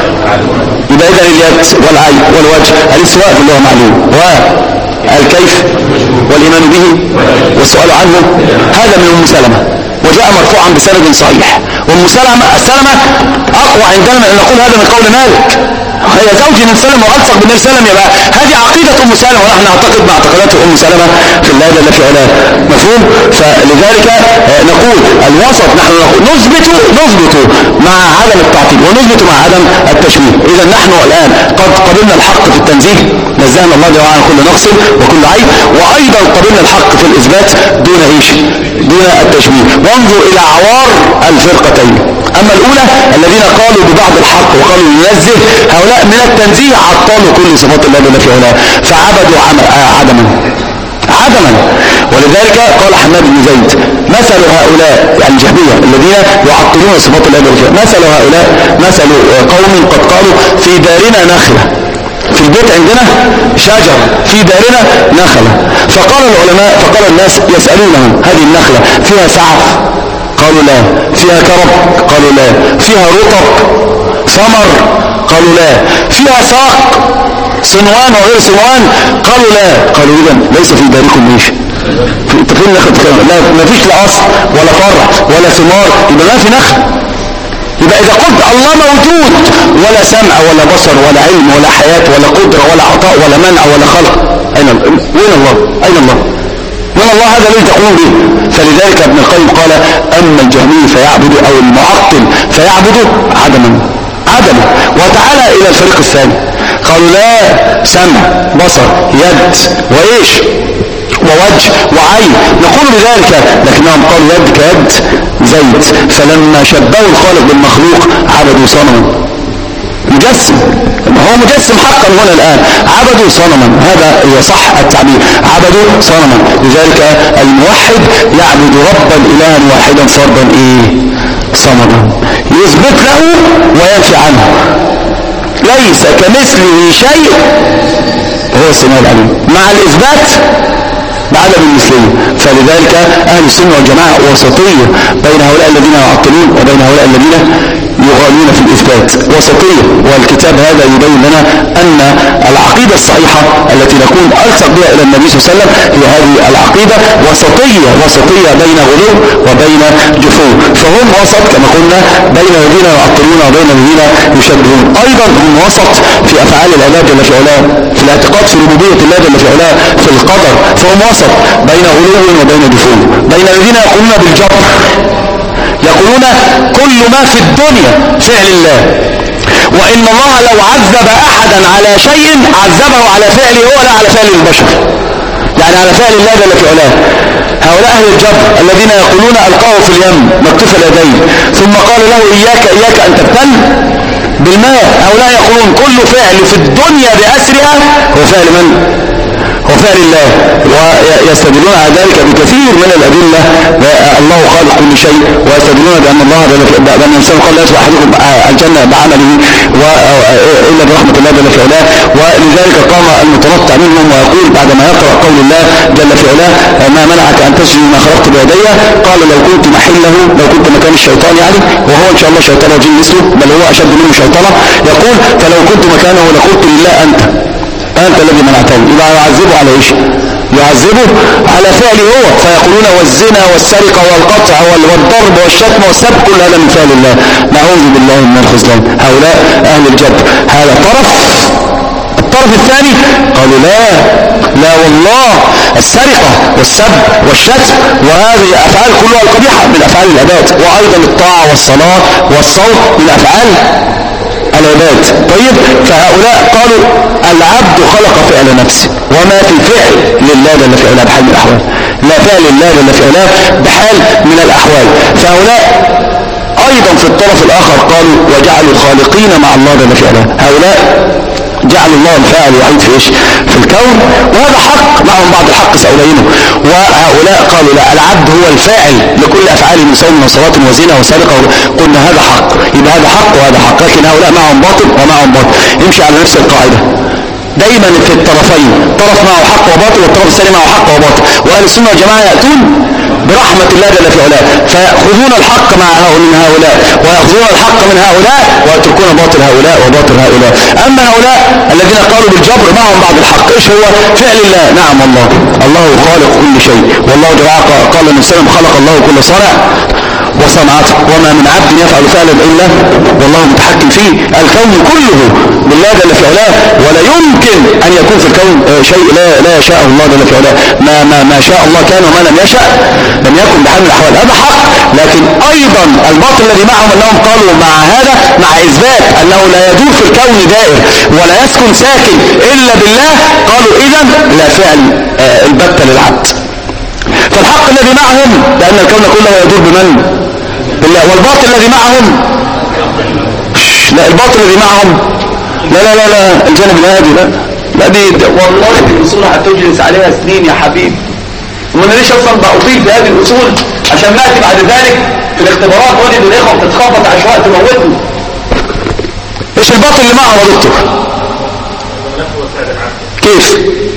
يبقى إذا اليد والعين والوجه الاستواء في اللغة معلوم، والكيف والإيمان به والسؤال عنه هذا من أم سلمة وجاء مرفوعا بسند صحيح. وأم سلمة السلمة أقوى عندنا من أن نقول هذا من قول مالك، هي زوج من سلمة وألصق بن سلمة، يبقى هذه عقيدة أم سلمة ونحن نعتقد مع اعتقادات أم سلمة في الله جل في علاه. مفهوم؟ فلذلك نقول الوسط، نحن نقول نثبت نثبت مع عدم التعطيل ونثبت مع عدم التشويه. إذا نحن الآن قد قبلنا الحق في التنزيه، نزهنا الله جل وعلا عن كل نقص وكل عيب، وأيضا قبلنا الحق في الإثبات دون إيش؟ دون التشويه. وانظر إلى عوار الفرقتين. أما الأولى الذين قالوا ببعض الحق وقالوا ينزه، هؤلاء من التنزيه عطلوا كل صفات الله جل في علاه فعبدوا عدما عدما. ولذلك قال حماد بن زيد مثل هؤلاء يعني الجهمية الذين يعطلون صفات الله جل في علاه، مثل هؤلاء مثل قوم قد قالوا في دارنا نخلة، في البيت عندنا شجر في دارنا نخلة، فقال العلماء فقال الناس يسألونهم هذه النخلة فيها سعف؟ قالوا لا. فيها كرب؟ قالوا لا. فيها رطب ثمر؟ قالوا لا. فيها ساق صنوان وغير صنوان؟ قالوا لا. قالوا اذا ليس في داركم ايش؟ فين نخل؟ لا ما فيش لا اصل ولا فرع ولا ثمار، يبقى ما في نخل. يبقى اذا قلت الله موجود ولا سمع ولا بصر ولا علم ولا حياة ولا قدرة ولا عطاء ولا منع ولا خلق، اين وين الله؟ اين الله؟ من الله هذا الذي تقولون به. فلذلك ابن القيم قال اما الجهمي فيعبد او المعطل فيعبد عدما عدما. وتعالى الى الفريق الثاني قالوا لا سمع بصر يد وايش ووجه وعين، نقول بذلك لكنهم قالوا يد كيد زيت، فلما شبهوا الخالق بالمخلوق عبدوا صنما مجسم، هو مجسم حقا هنا الآن، عبدوا صنما، هذا يصح التعبير، عبدوا صنما. لذلك الموحد يعبد ربا إلها واحدا فردا ايه صمدا، يثبت له وينفي عنه، ليس كمثله شيء هو السميع العليم، مع الإثبات بعدم المثلية. فلذلك أهل السنة والجماعة وسطية بين هؤلاء الذين يعطلون وبين هؤلاء الذين يغالون في الإثبات، وسطية. والكتاب هذا يبين لنا أن العقيدة الصحيحة التي نكون ألصق بها إلى النبي صلى الله عليه وسلم هي هذه العقيدة، وسطية وسطية بين غلو وبين جفو. فهم وسط كما قلنا بين الذين يعطلون وبين الذين يشبهون. أيضا هم وسط في أفعال العباد جل في علاه، في الاعتقاد في ربوبية الله جل في علاه، في القدر. فهم وسط بين غلو وبين جفو، بين الذين يقولون بالجبر، يقولون كل ما في الدنيا فعل الله، وإن الله لو عذب أحدا على شيء عذبه على فعله هو لا على فعل البشر، يعني على فعل الله جل في علاه. هؤلاء أهل الجبر الذين يقولون ألقاه في اليم مكتوف اليدين ثم قال له إياك إياك أن تبتل بالماء، هؤلاء يقولون كل فعل في الدنيا بأسرها هو فعل من؟ هو فعل الله، ويستدلون على ذلك بكثير من الأدلة. الله خالق كل شيء، ويستدلون بأن الله بأن الإنسان قال لا يدخل أحدكم الجنة بعمله إلا برحمة الله جل في علاه. ولذلك قام المتنطع منهم ويقول بعدما يقرأ قول الله جل في علاه ما منعك أن تسجد ما خلقت بيدي، قال لو كنت محله، لو كنت مكان الشيطان يعني، وهو إن شاء الله شيطان وجن مثله، بل هو أشد منه شيطانة، يقول فلو كنت مكانه لقلت لله أنت أنت الذي منعتني. يبقى يعذبه على إيش؟ يعذبه على فعله هو. فيقولون والزنا والسرقة والقطع والضرب والشتم والسب كل هذا من فعل الله، نعوذ بالله من الخذلان. هؤلاء أهل الجبر. هذا طرف. الطرف الثاني قالوا لا لا والله، السرقة والسب والشتم وهذه أفعال كلها القبيحة من أفعال العباد، وأيضا الطاعة والصلاة والصوم من أفعال العباد. طيب، فهؤلاء قالوا العبد خلق فعل نفسه، وما في فعل لله جل في علاه بحال من الأحوال، لا فعل لله جل في علاه بحال من الأحوال. فهؤلاء أيضا في الطرف الآخر قالوا وجعلوا الخالقين مع الله جل في علاه. هؤلاء جعلوا الله الفاعل الوحيد في ايش؟ في الكون، وهذا حق، معهم بعض الحق سأبينه. وهؤلاء قالوا لا، العبد هو الفاعل لكل افعاله من صوم وصلاة وزنا وسرقة. قلنا هذا حق، يبقى هذا حق وهذا حق، لكن هؤلاء معهم باطل ومعهم باطل. يمشي على نفس القاعدة دايما في الطرفين، طرف معه حق وباطل والطرف الثاني معه حق وباطل. واهل السنة والجماعة يأتون برحمة الله جل في علاه، فيأخذون الحق مع من هؤلاء ويأخذون الحق من هؤلاء ويتركون باطل هؤلاء وباطل هؤلاء. أما هؤلاء الذين قالوا بالجبر معهم بعض الحق. إيش هو فعل الله؟ نعم والله، الله خالق كل شيء، والله جل قال النبي صلى الله عليه وسلم خلق الله كل صنع وصنعته، وما من عبد يفعل فعلا إلا والله متحكم فيه. الكون كله بالله جل في علاه، ولا يمكن أن يكون في الكون شيء لا لا يشاء الله جل في علاه. ما ما ما شاء الله كان وما لم يشاء لم يكن بحال من الأحوال. هذا حق. لكن أيضا الباطل الذي معهم أنهم قالوا مع هذا، مع إثبات أنه لا يدور في الكون دائر ولا يسكن ساكن إلا بالله، قالوا إذن لا فعل البتة للعبد. فالحق الذي معهم لأن الكون كله يدور بمن؟ بالله. والباطل الذي معهم لا، الباطل الذي معهم لا لا لا لا الجانب الهادي لا لا دي والله دي الأصول هتجلس عليها سنين يا حبيبي. ومن ليش أصلا بأطيل في هذه الأصول عشان نأتي بعد ذلك في الاختبارات وجد الإخوة بتتخبط عشواء تموتني. إيش الباطل اللي معهم يا دكتور؟ كيف؟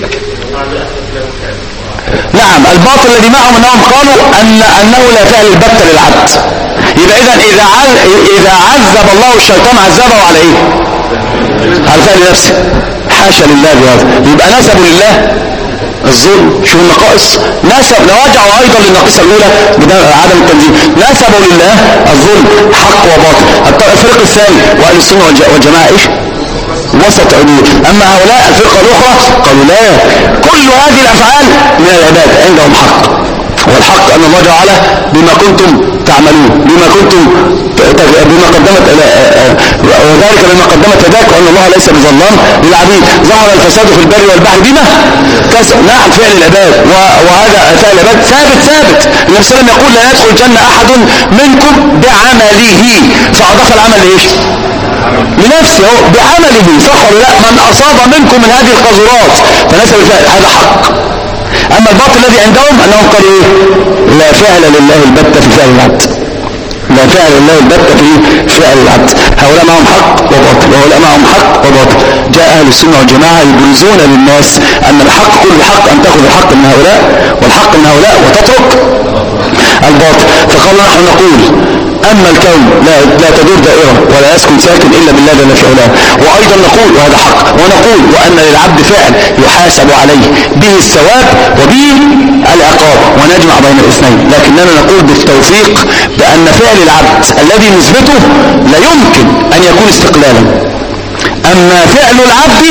نعم، الباطل الذي معهم أنهم قالوا أن أنه لا فعل البتة للعبد. يبقى إذا إذا إذا عذب الله الشيطان عذبه على إيه؟ على فعل نفسه. حاشا لله بهذا. يبقى نسبوا لله الظلم. شو النقائص؟ نسب رجعوا أيضا للناقصة الأولى عدم التنزيل، نسبوا لله الظلم حق وباطل. الفريق الثاني وأهل السنة والجماعة إيش؟ وسط عدول. أما هؤلاء الفرقة الأخرى قالوا لا، كل هذه الأفعال من العباد عندهم حق، والحق أن الله جعل بما كنتم تعملون، بما كنتم بما قدمت وذلك بما قدمت يداك، وأن الله ليس بظلام للعبيد. ظهر الفساد في البر والبحر بما كسب. نعم، فعل العباد، وهذا فعل العباد ثابت ثابت. النبي صلى الله عليه وسلم يقول لا يدخل الجنة أحد منكم بعمله، فأضاف العمل لإيش؟ لنفسه بعمله، صح ولا لا؟ من أصاب منكم من هذه القذورات فنسب الفعل، هذا حق. أما الباطل الذي عندهم أنهم قالوا إيه؟ لا فعل لله البتة في فعل العبد، لا فعل لله البتة في فعل العبد. هؤلاء معهم حق وباطل، وهؤلاء معهم حق وباطل. جاء أهل السنة والجماعة يبرزون للناس أن الحق كل الحق أن تأخذ الحق من هؤلاء والحق من هؤلاء وتترك الباطل. فقال نحن نقول أما الكون لا, لا تدور دائرة ولا يسكن ساكن إلا بالله جل في علاه. وأيضا نقول وهذا حق، ونقول وأن للعبد فعل يحاسب عليه به الثواب وبه العقاب، ونجمع بين الاثنين. لكننا نقول بالتوفيق بأن فعل العبد الذي نثبته لا يمكن أن يكون استقلالا. أما فعل العبد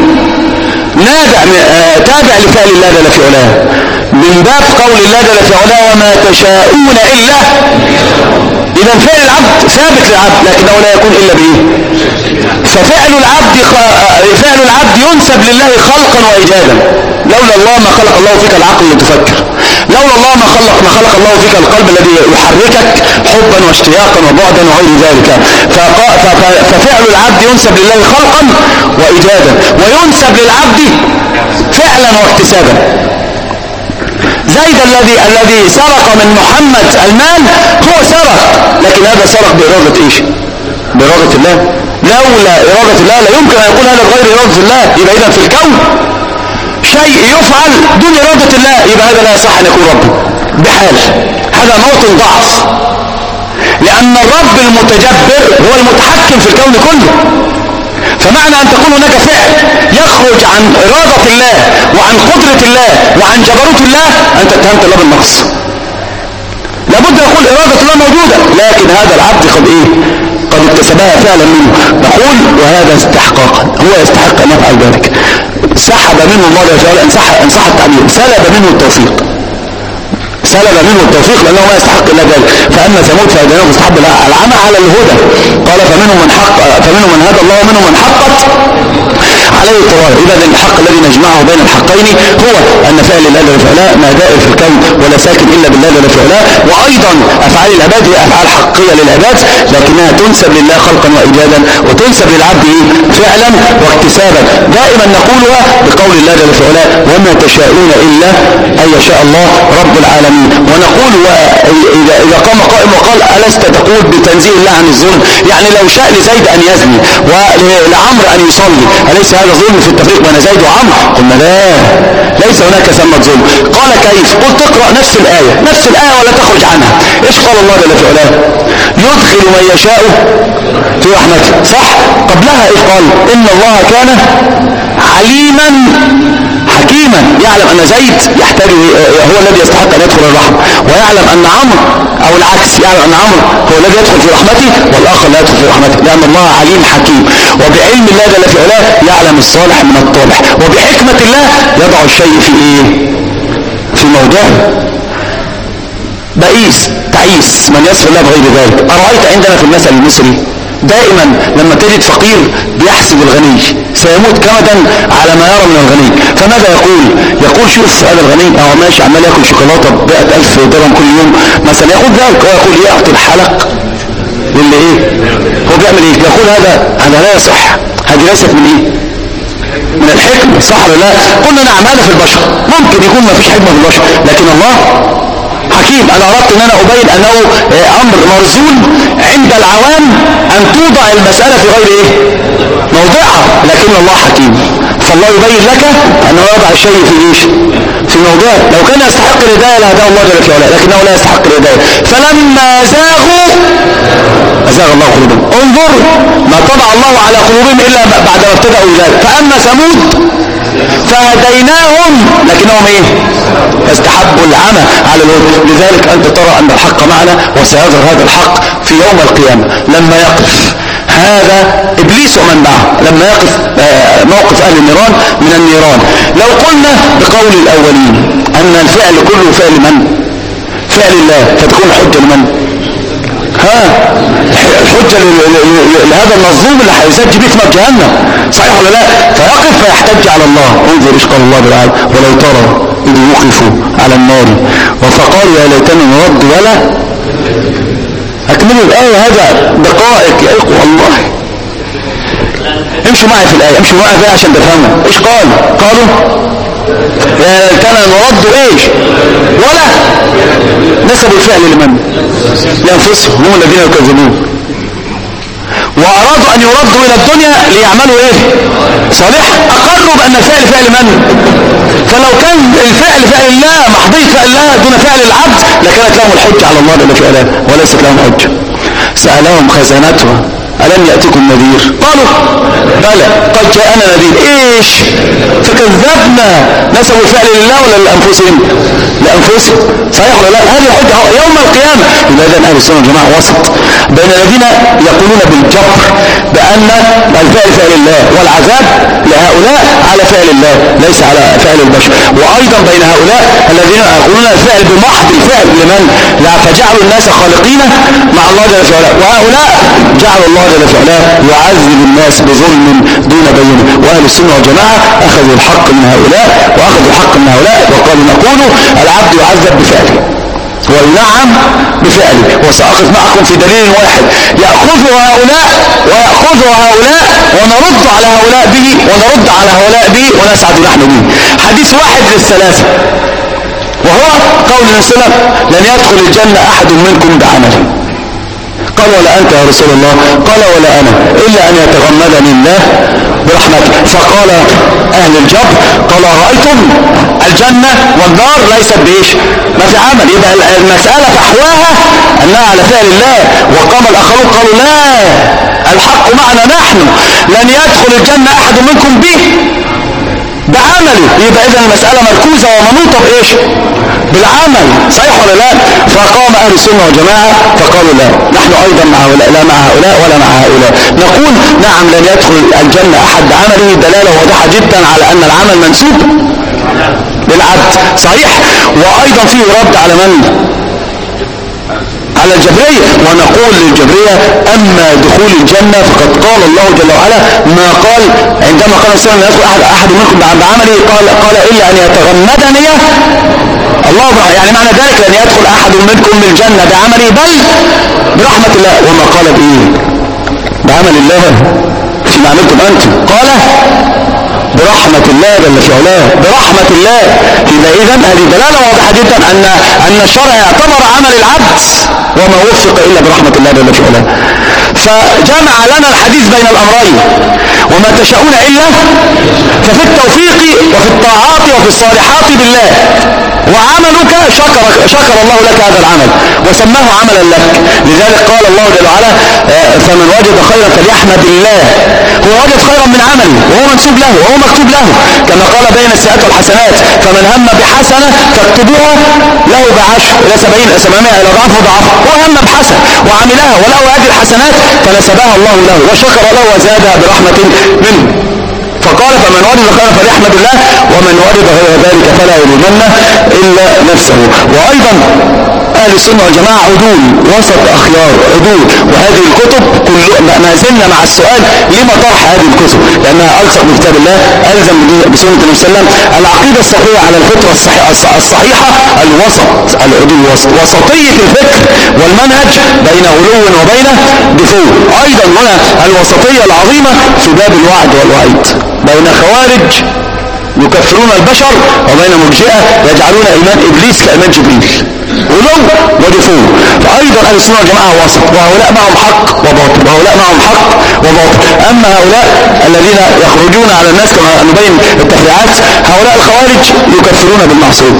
نابع تابع لفعل الله جل في علاه، من باب قول الله جل في علاه وما تشاءون إلا. إذا فعل العبد ثابت للعبد لكنه لا يكون إلا به. ففعل العبد فعل العبد ينسب لله خلقا وإيجادا. لولا الله ما خلق الله فيك العقل لتفكر. لولا الله ما خلق ما خلق الله فيك القلب الذي يحركك حبا واشتياقا وبعدا وغير ذلك. ففعل العبد ينسب لله خلقا وإيجادا، وينسب للعبد فعلا واكتسابا. زيد الذي الذي سرق من محمد المال هو سرق، لكن هذا سرق بإرادة ايش؟ بإرادة الله. لولا إرادة الله لا يمكن أن يكون هذا غير إرادة الله. يبقى إذا في الكون شيء يفعل دون إرادة الله، يبقى هذا لا يصح أن يكون رب بحال. هذا موطن ضعف، لأن الرب المتجبر هو المتحكم في الكون كله. فمعنى أن تكون هناك فعل يخرج عن إرادة الله وعن قدرة الله وعن جبروت الله، أنت اتهمت الله بالنقص. لابد يقول إرادة الله موجودة، لكن هذا العبد قد إيه؟ قد اكتسبها فعلا منه. نقول وهذا استحقاقا، هو يستحق أن يفعل ذلك. سحب منه الله تعالى، إن صح إن صح التعبير، سلب منه التوفيق، سلب منه التوفيق لأنه ما يستحق إلا ذلك. فأما ثمود فهديناهم فاستحب العمى على الهدى، قال فمنهم من حق فمنهم من هدى الله ومنهم من حقت عليه الضلالة. إذا الحق الذي نجمعه بين الحقين هو أن فعل الله لا فعلاء ما دائر في الكون ولا ساكن إلا بالله لا فعلاء. وأيضا أفعال العباد هي أفعال حقية للعباد، لكنها تنسب لله خلقا وإيجادا، وتنسب للعبد فعلا واكتسابا. دائما نقولها بقول الله لا فعلاء وما تشاءون إلا أن يشاء الله رب العالمين. ونقول إذا إذا قام قائم وقال ألست تقول بتنزيه الله عن الظلم؟ يعني لو شاء لزيد أن يزني ولعمر أن يصلي، أليس هذا ظلم في التفريق بين زيد وعمر؟ قلنا لا، ليس هناك ثمة ظلم. قال كيف؟ قلت تقرأ نفس الآية نفس الآية ولا تخرج عنها. إيش قال الله جل في علاه؟ يدخل من يشاء في رحمته، صح؟ قبلها إيش قال؟ إن الله كان عليما حكيما، يعلم أن زيد يحتاج هو الذي يستحق أن يدخل الرحمة، ويعلم أن عمرو أو العكس، يعلم أن عمرو هو الذي يدخل في رحمته والآخر لا يدخل في رحمته، لأن الله عليم حكيم. وبعلم الله جل في علاه يعلم الصالح من الطالح، وبحكمة الله يضع الشيء في إيه؟ في موضعه. بئيس تعيس من يصف الله بغير ذلك. أرأيت عندنا في المثل المصري دائما لما تجد فقير بيحسب الغني سيموت كمدا على ما يرى من الغني، فماذا يقول؟ يقول شوف هذا الغني اهو ماشي عمال ياكل شوكولاته بمئة ألف درهم كل يوم مثلا، يقول ذلك ويقول يعطي الحلق للي ايه؟ هو بيعمل ايه؟ يقول هذا هذا لا يصح، هذه ليست من ايه؟ من الحكمة، صح ولا لا؟ قلنا نعم هذا في البشر ممكن يكون ما فيش حكمة في البشر، لكن الله حكيم. انا اردت ان انا ابين انه امر مرزول عند العوام ان توضع المسألة في غير ايه؟ موضعها، لكن الله حكيم، فالله يبين لك انه يضع الشيء في ايش؟ في موضعه. لو كان يستحق الهداية لهداه الله جل وعلا، لكنه لا يستحق الهداية. فلما زاغوا ازاغ الله قلوبهم. انظر ما طبع الله على قلوبهم الا بعد ما ابتدأوا ذلك. فاما ثمود فهديناهم لكنهم ايه؟ فاستحبوا العمى على الهدى. لذلك انت ترى ان الحق معنا، وسيظهر هذا الحق في يوم القيامة لما يقف هذا ابليس ومن معه، لما يقف موقف اهل النيران من النيران. لو قلنا بقول الاولين ان الفعل كله فعل من؟ فعل الله، فتكون الحجة لمن؟ ها الحجة لهذا المظلوم اللي هيسجل بيه في نار جهنم، صحيح ولا لا؟ فيقف فيحتج على الله. انظر ايش قال الله بالعالم ولو ترى اذ وقفوا على النار وفقالوا يا ليتنا نرد ولا اكملوا الآية. هذا دقائق يا اخوة والله. امشوا معي في الآية، امشوا معي فيها عشان تفهموا ايش قال. قالوا يا ليتنا نرد ايش ولا نسبوا الفعل لمن؟ لأنفسهم، هم الذين يكذبون. وأرادوا أن يردوا إلى الدنيا ليعملوا إيه؟ صالحا. أقروا بأن الفعل فعل من؟ فلو كان الفعل فعل الله محضية فعل الله دون فعل العبد لكانت لهم الحجة على الله جل وعلا، وليست لهم حجة. سألهم خزنتها ألم يأتكم نذير؟ قالوا بلى قد جاءنا نذير. إيش؟ فكذبنا. نسبوا الفعل لله ولا لأنفسهم؟ لأنفسهم، صحيح ولا لا؟ هذه الحجة يوم القيامة. إذا أهل السنة والجماعة وسط بين الذين يقولون بالجبر بأن الفعل فعل الله والعذاب لهؤلاء على فعل الله ليس على فعل البشر. وأيضا بين هؤلاء الذين يقولون الفعل بمحض الفعل لمن لا فجعلوا الناس خالقين مع الله جل وعلا، وهؤلاء جعلوا الله جل وعلا يعذب الناس بظلم دون بينه. وأهل السنة والجماعة أخذوا الحق من هؤلاء وأخذوا الحق من هؤلاء وقالوا نقول العبد يعذب بفعله وينعم بفعله. وسأقف معكم في دليل واحد يأخذه هؤلاء ويأخذه هؤلاء ونرد على هؤلاء به ونرد على هؤلاء به ونسعد نحن به. حديث واحد للثلاثة وهو قول النبي صلى الله عليه وسلم لن يدخل الجنة أحد منكم بعمله. قال ولا أنت يا رسول الله؟ قال ولا أنا إلا أن يتغمدني الله برحمته. فقال أهل الجبر قال رأيتم الجنة والنار ليست بإيش؟ ما في عمل. يبقى المسألة فحواها أنها على فعل الله. وقام الآخرون قالوا لا الحق معنا نحن لن يدخل الجنة أحد منكم به بعمله. يبقى إذن المسألة مركوزة ومنوطة بإيش؟ بالعمل. صحيح ولا لا؟ فقام أهل السنة والجماعة فقالوا لا نحن أيضا مع هؤلاء لا مع هؤلاء ولا مع هؤلاء. نقول نعم لن يدخل الجنة أحد بعمله دلالة واضحة جدا على أن العمل منسوب للعبد. صحيح. وأيضا فيه رد على من؟ على الجبرية. ونقول للجبرية أما دخول الجنة فقد قال الله جل وعلا ما قال عندما قال السلام لا يدخل أحد, أحد منكم بعمله قال, قال إلا أن يتغمدني الله. يعني معنى ذلك لن يدخل أحد منكم من الجنة بعمله بل برحمة الله. وما قال بإيه؟ بعمل الله فيما عملتم أنتم. قال برحمة الله جل في علاه برحمة الله. إذا إذن هذه دلالة واضحة جدا أن أن الشرع يعتبر عمل العبد وما وفق إلا برحمة الله جل في علاه. فجمع لنا الحديث بين الأمرين وما تشاءون إلا ففي التوفيق وفي الطاعات وفي الصالحات بالله. وعملك شكر, شكر الله لك هذا العمل وسماه عملا لك. لذلك قال الله جل وعلا فمن وجد خيرا فليحمد الله. هو وجد خيرا من عمله وهو منسوب له وهو مكتوب له كما قال بين السيئات والحسنات فمن هم بحسنة فاكتبوها له بعشر إلى سبعين سبعمائة إلى ضعف وضعف. هو هم بحسنة وعملها وله هذه الحسنات فنسبها الله له وشكر له وزادها برحمة منه. فقال فمن وجد خيرا فليحمد الله ومن وجد غير ذلك فلا يلومن إلا نفسه. وأيضا أهل السنة والجماعة عدول وسط أخيار عدول. وهذه الكتب كل ما زلنا مع السؤال لما طرح هذه الكتب لأنها ألصق بكتاب الله ألزم بسنة النبي صلى الله عليه وسلم. العقيدة الصحيحة على الفطرة الصحيحة الوسط العدول الوسط وسطية الفكر والمنهج بين غلو وبين دفوع. أيضا هنا الوسطية العظيمة في باب الوعد والوعيد بين خوارج يكفرون البشر وبين مرجئة يجعلون إيمان إبليس كإيمان جبريل ولو ودفور. فأيضا أهل السنة والجماعة وسط وهؤلاء معهم حق وباطل وهؤلاء معهم حق وباطل. أما هؤلاء الذين يخرجون على الناس كما نبين التفريعات هؤلاء الخوارج يكفرون بالمعصية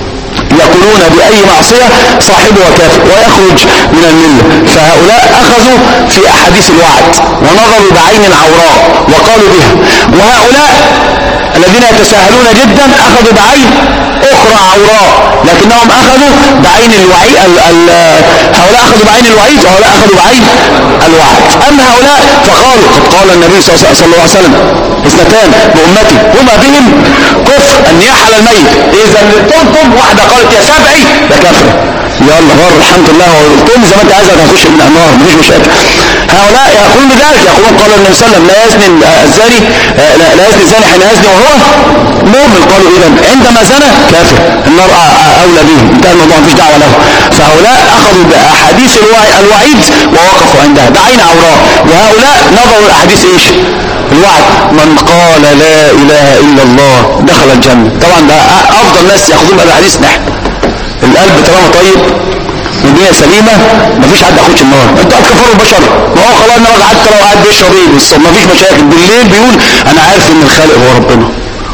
يقولون بأي معصية صاحبه كافر ويخرج من الملة. فهؤلاء أخذوا في أحاديث الوعد ونظروا بعين عوراء وقالوا بها. وهؤلاء الذين يتساهلون جدا أخذوا بعين أخرى عوراء لكنهم أخذوا بعين الوعي ال ال هؤلاء أخذوا بعين الوعيد وهؤلاء أخذوا بعين الوعد. أما هؤلاء فقالوا قد قال النبي صلى الله عليه وسلم اثنتان بأمتي هما بهم كفر أن يحل الميت. إذا لتنتم واحدة قالت يا سبعي ده كفر يلا غر الحمد لله وقلتم زي ما انت عايزة هتخش من النار مفيش مشاكل. هؤلاء يقولون بذلك يقولون قال النبي صلى الله عليه وسلم لا يزني الزاني لا يزني الزاني حين يزني وهو مؤمن. قالوا إذا عندما زنى كافر النار أولى به انتهى الموضوع مفيش دعوة له. فهؤلاء أخذوا بأحاديث الوعيد ووقفوا عندها بعين عوراء. وهؤلاء نظروا الأحاديث إيش الوعد من قال لا إله إلا الله دخل الجنة. طبعا ده أفضل ناس يأخذون بالحديث نحن القلب طالما طيب والنية سليمة مفيش حد يخش النار. انتوا هتكفروا البشر ما هو خلاص النار حتى لو قاعد بيشرب ايه بس مفيش مشاكل. بالليل بيقول انا عارف ان الخالق هو ربنا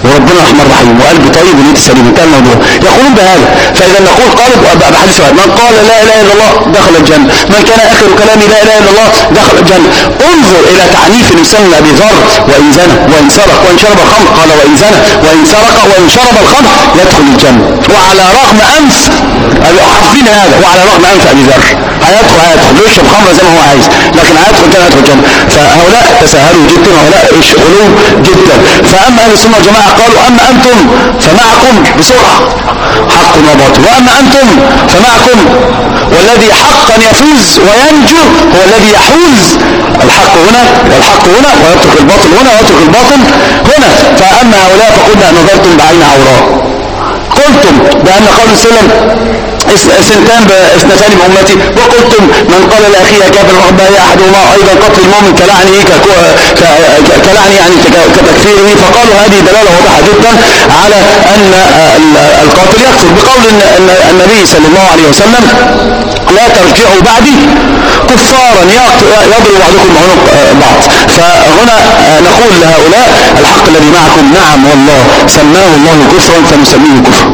وربنا رحمن رحيم وقلب طيب ونية سليم. انتهى الموضوع. يقولون بهذا. فإذا نقول قالوا بحديث واحد: من قال لا إله إلا الله دخل الجنة، من كان آخر كلامه لا إله إلا الله دخل الجنة. انظر إلى تعنيف الإنسان لأبي ذر: وإن زنى وإن سرق وإن شرب الخمر. قال: وإن زنى وإن سرق وإن شرب الخمر يدخل الجنة. وعلى رغم أنف حافظين هذا، وعلى رغم أنف أبي ذر هيدخل هيدخل يشرب خمر زي ما هو عايز، لكن هيدخل الجنة هيدخل الجنة. فهؤلاء تساهلوا جدا وهؤلاء يشغلون جدا. فأما أهل السنة والجماعة قالوا: أما أنتم فمعكم بسرعة حق وباطل، وأما أنتم فمعكم، والذي حقا يفوز وينجو هو الذي يحوز الحق هنا والحق هنا ويترك الباطل هنا ويترك الباطل هنا. فأما هؤلاء فقلنا: نظرتم بعين عوراء. قلتم بأن قول السلم سنتان اثنتان بأمتي، وقلتم من قال لأخيه كافر فقد بايع أحدهما أيضا قتل المؤمن كلعنه كلعنه يعني كتكفيره. فقالوا هذه دلالة واضحة جدا على أن القاتل يكفر، بقول النبي صلى الله عليه وسلم: لا ترجعوا بعدي كفارا يضرب بعضكم عنق بعض. فهنا نقول لهؤلاء: الحق الذي معكم نعم والله سماه الله كفرا فنسميه كفرا.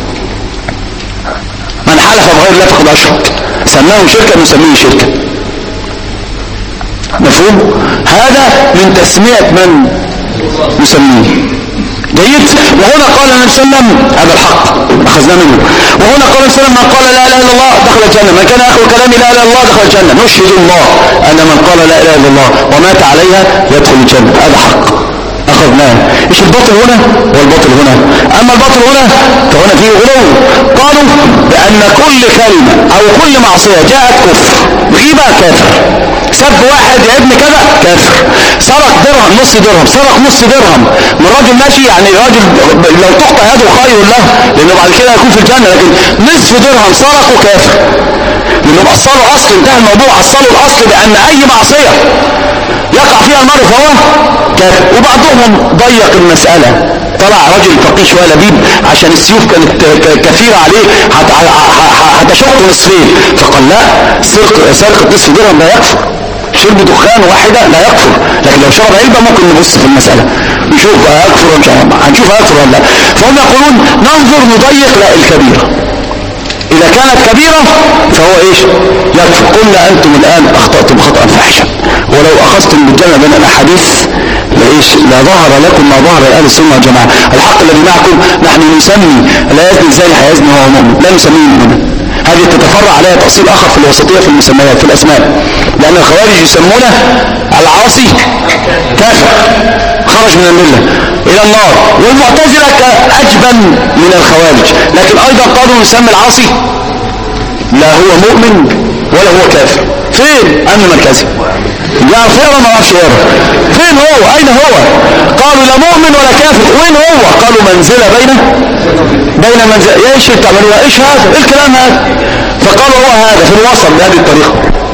من حلف بغير الله فقد أشرك، سماه شركا نسميه شركا. مفهوم؟ هذا من تسمية من نسميه. جيد. وهنا قال النبي صلى الله عليه وسلم: هذا الحق أخذنا منه. وهنا قال النبي صلى الله عليه وسلم: من قال لا إله إلا الله دخل الجنة، من كان آخر كلامه لا إله إلا الله دخل الجنة. نشهد الله أن من قال لا إله إلا الله ومات عليها يدخل الجنة. هذا حق أخذناه. إيش الباطل هنا والباطل هنا؟ أما الباطل هنا فهنا فيه غلو. قالوا بأن كل كلمة أو كل معصية جاءت كفر. غيبة كافر، سب واحد يا ابن كذا كافر، سرق درهم نص درهم سرق نص درهم من راجل ماشي، يعني راجل لو تقطع يده خير له لأنه بعد كده يكون في الجنة، لكن نصف درهم سرقوا كافر لأنهم أصلوا أصل. انتهى الموضوع، أصلوا الأصل بأن أي معصية يقع فيها المرء فهو كافر. وبعضهم ضيق المسألة، طلع رجل فقيه شوية لبيب عشان السيوف كانت كثيرة عليه هتشق نصفين، فقال: لا، سرقة نصف درهم لا يكفر، شرب دخان واحدة لا يكفر، لكن لو شرب علبة ممكن نبص في المسألة نشوف يكفر ولا هنشوف يكفر ولا لا. فهم يقولون: ننظر نضيق لا الكبيرة، إذا كانت كبيرة فهو إيش؟ يكفر. قلنا: أنتم الآن أخطأتم خطأ فاحشا، ولو أخذتم بالجمع بين الأحاديث لإيش؟ لا ظهر لكم ما ظهر لأهل السنة والجماعة. الحق الذي معكم نحن نسمي لا يزني الزاني حيزني وهو مؤمن، لا نسميه مؤمنا. هذه تتفرع عليها تأصيل آخر في الوسطية في المسميات في الأسماء، لأن الخوارج يسمونه العاصي كافر خرج من الملة إلى النار، والمعتزلة أجبن من الخوارج، لكن أيضا قالوا نسمي العاصي لا هو مؤمن ولا هو كافر. فين أمن مركزي؟ يعرف يرى ما يعرفش يرى. فين هو؟ أين هو؟ قالوا لا مؤمن ولا كافر. وين هو؟ قالوا منزلة بين بين منزلة. يا ايش تعملوا؟ ايش هذا؟ ايه الكلام هذا؟ فقالوا هو هذا في الوسط بهذه الطريقة،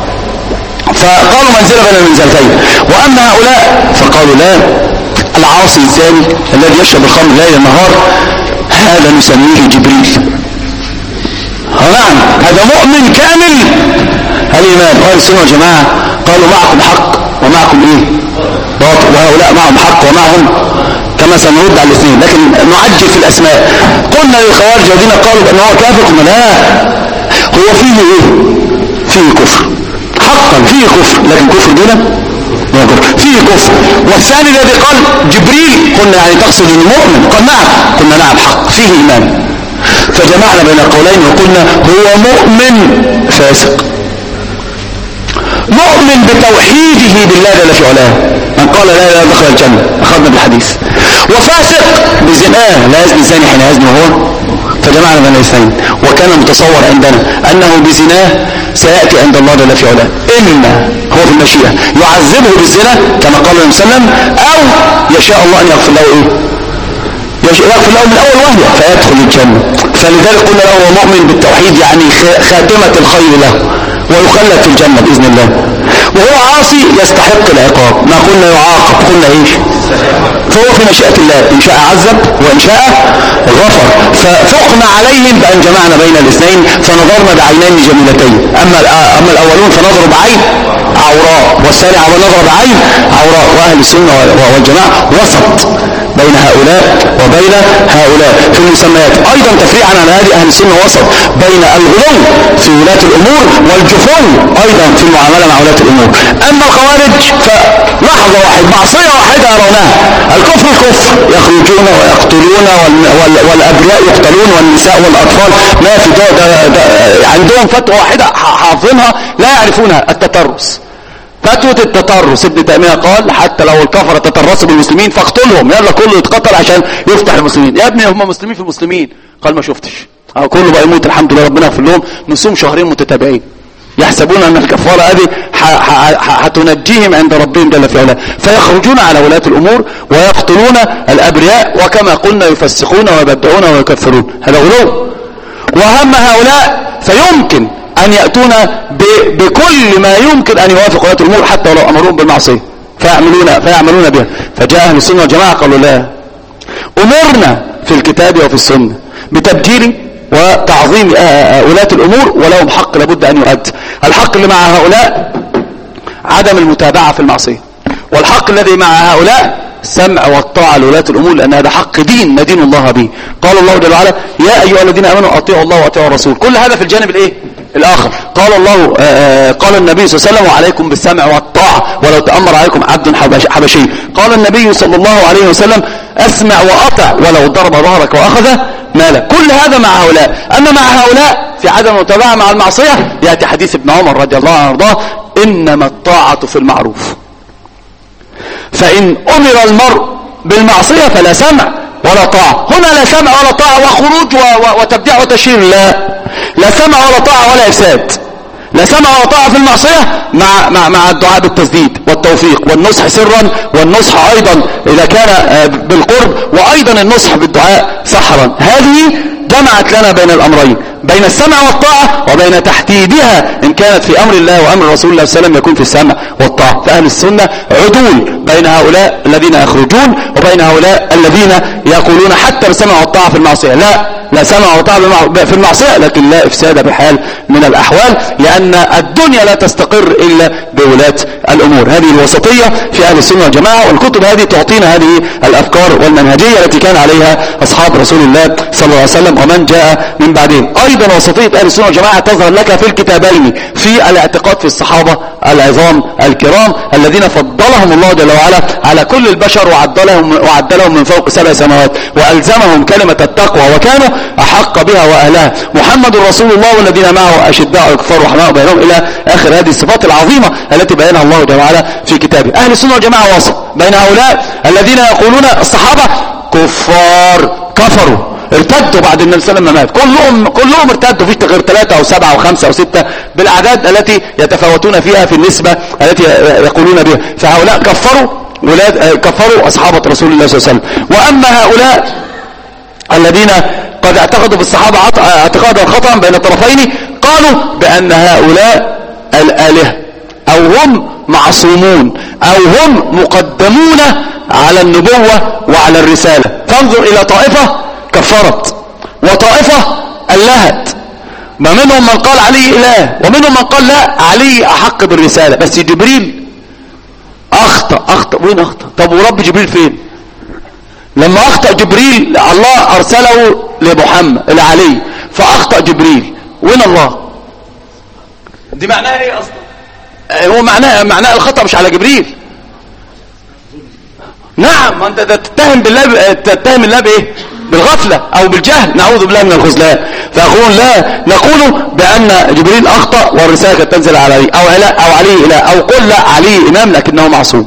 فقالوا منزلة بين المنزلتين. وأما هؤلاء فقالوا لا، العاصي الزاني الذي يشرب الخمر ليل النهار هذا نسميه جبريل. نعم، هذا مؤمن كامل الإيمان. وأهل السنة والجماعة قالوا معكم حق ومعكم إيه؟ باطل. وهؤلاء معهم حق ومعهم كما سنرد على الاثنين، لكن نعجل في الأسماء. قلنا للخوارج الذين قالوا بأنه هو كافر، قلنا لا، هو فيه إيه؟ فيه كفر حقا، فيه كفر، لكن كفر دونه فيه كفر. والثاني الذي قال جبريل قلنا يعني تقصد المؤمن؟ قال نعم، قلنا نعم حق فيه إيمان. فجمعنا بين القولين وقلنا هو مؤمن فاسق، مؤمن بتوحيده بالله جل في علاه، من قال لا اله دخل الجنة، أخذنا بالحديث. وفاسق بزناه، لا يزني الزاني حين يزني هو. فجمعنا بين الاثنين، وكان متصور عندنا أنه بزناه سيأتي عند الله جل في علاه، إما هو في المشيئة يعذبه بالزنا كما قال النبي صلى الله عليه وسلم، أو يشاء الله أن يغفر له إيه؟ يغفر له من أول وهلة فيدخل الجنة. فلذلك قلنا له هو مؤمن بالتوحيد، يعني خاتمة الخير له، ويخلد في الجنة بإذن الله. وهو عاصي يستحق العقاب، ما قلنا يعاقب، قلنا إيش؟ فهو في مشيئة الله، إن شاء عذب وإن شاء غفر. ففقنا عليهم بأن جمعنا بين الاثنين، فنظرنا بعينين جميلتين. أما أما الأولون فنظروا بعين عوراء والسارع والنظر بعين عوراء. واهل السنة والجماعة وسط بين هؤلاء وبين هؤلاء في المسميات. ايضا تفريعا على هذه اهل السنة وسط بين الغلو في ولاة الامور والجفو ايضا في المعاملة مع ولاة الامور. اما الخوارج فلحظة واحدة معصية واحدة يرونها الكفر الكفر، يخرجون ويقتلون والابرياء يقتلون والنساء والاطفال، ما في ده ده ده عندهم فتوى واحدة حافظينها لا يعرفونها، التترس. فتوى التترس ابن تيمية قال حتى لو الكفر تترسوا بالمسلمين فاقتلهم، يلا كله يتقتل عشان يفتح المسلمين. يا ابني هم مسلمين في المسلمين، قال ما شفتش، اه كله بقى يموت الحمد لله ربنا يغفر لهم، نصوم شهرين متتابعين يحسبون ان الكفاره هذه هتنجيهم عند ربهم جل في علاه، فيخرجون على ولاة الامور ويقتلون الابرياء وكما قلنا يفسقون ويبدعون ويكفرون. هذا غلو. وهم هؤلاء فيمكن ان يأتون بكل ما يمكن ان يوافق ولاة الامور حتى ولو امرهم بالمعصية فيعملون, فيعملون بها. فجاء اهل السنة والجماعة قالوا لا، امرنا في الكتاب وفي السنة بتبجيل وتعظيم ولاة الامور ولهم حق لابد ان يؤدى. الحق اللي مع هؤلاء عدم المتابعة في المعصية، والحق الذي مع هؤلاء السمع والطاعة لولاة الامور، لان هذا حق دين ندين الله به. قال الله جل وعلا يا ايها الذين امنوا اطيعوا الله واطيعوا الرسول. كل هذا في الجانب الايه الاخر. قال الله آآ قال النبي صلى الله عليه وسلم وعليكم بالسمع والطاعة ولو تأمر عليكم عبد حبشي. قال النبي صلى الله عليه وسلم اسمع واطع ولو ضرب ظهرك واخذ مالك. كل هذا مع هؤلاء. اما مع هؤلاء في عدم المتابعة مع المعصية يأتي حديث ابن عمر رضي الله عنه وارضاه انما الطاعة في المعروف، فان امر المرء بالمعصية فلا سمع ولا طاعة. هنا لا سمع ولا طاعة وخروج وتبديع وتشهير، لا لا سمع ولا طاعة ولا افساد. لا سمع ولا طاعة في المعصية مع مع مع الدعاء بالتسديد والتوفيق والنصح سرا، والنصح ايضا اذا كان بالقرب، وايضا النصح بالدعاء سحرا. هذه جمعت لنا بين الامرين، بين السمع والطاعة وبين تحديدها ان كانت في امر الله وامر رسول الله صلى الله عليه وسلم يكون في السمع والطاعة. فاهل السنة عدول بين هؤلاء الذين يخرجون وبين هؤلاء الذين يقولون حتى بالسمع والطاعة في المعصية. لا لا سمع وطاعة في المعصية لكن لا افساد بحال من الاحوال، لان الدنيا لا تستقر الا بولاة الامور. هذه الوسطية في اهل السنة والجماعة، والكتب هذه تعطينا هذه الافكار والمنهجية التي كان عليها اصحاب رسول الله صلى الله عليه وسلم ومن جاء من بعدهم. ايضا وسطية اهل السنة والجماعة تظهر لك في الكتابين، في الاعتقاد في الصحابة العظام الكرام الذين فضلهم الله جل وعلا على كل البشر وعدلهم وعدلهم من فوق سبع سماوات والزمهم كلمة التقوى وكانوا احق بها واهلها. محمد رسول الله والذين معه اشداء كفار رحماء بينهم الى اخر هذه الصفات العظيمة التي بينها الله جل وعلا في كتابه. اهل السنة والجماعة وسط بين هؤلاء الذين يقولون الصحابة كفار كفروا ارتدوا بعد النبي صلى الله عليه وسلم مات، كلهم كلهم ارتدوا، فيش غير ثلاثة او سبعة او خمسة او ستة بالاعداد التي يتفاوتون فيها في النسبة التي يقولون بها. فهؤلاء كفروا ولاد كفروا اصحابة رسول الله صلى الله عليه وسلم. واما هؤلاء الذين قد اعتقدوا في الصحابة اعتقادا خطأ بين الطرفين قالوا بان هؤلاء الالهة او هم معصومون او هم مقدمون على النبوة وعلى الرسالة. فانظر الى طائفة كفرت وطائفة ألهت، ما منهم من قال علي إله ومنهم من قال لا علي أحق بالرسالة. بس جبريل أخطأ أخطأ وين أخطأ؟ طب ورب جبريل فين؟ لما أخطأ جبريل الله أرسله لمحمد لعلي فأخطأ جبريل، وين الله؟ دي معناها إيه أصلا؟ هو معناه معناه الخطأ مش على جبريل. نعم، ما أنت تتهم بالله تتهم الله بإيه؟ بالغفلة او بالجهل، نعوذ بالله من الخذلان. فيقولون لا، نقول بان جبريل اخطأ والرسالة كانت تنزل على علي، او لا او علي اله، او قل لا علي امام لكنه معصوم،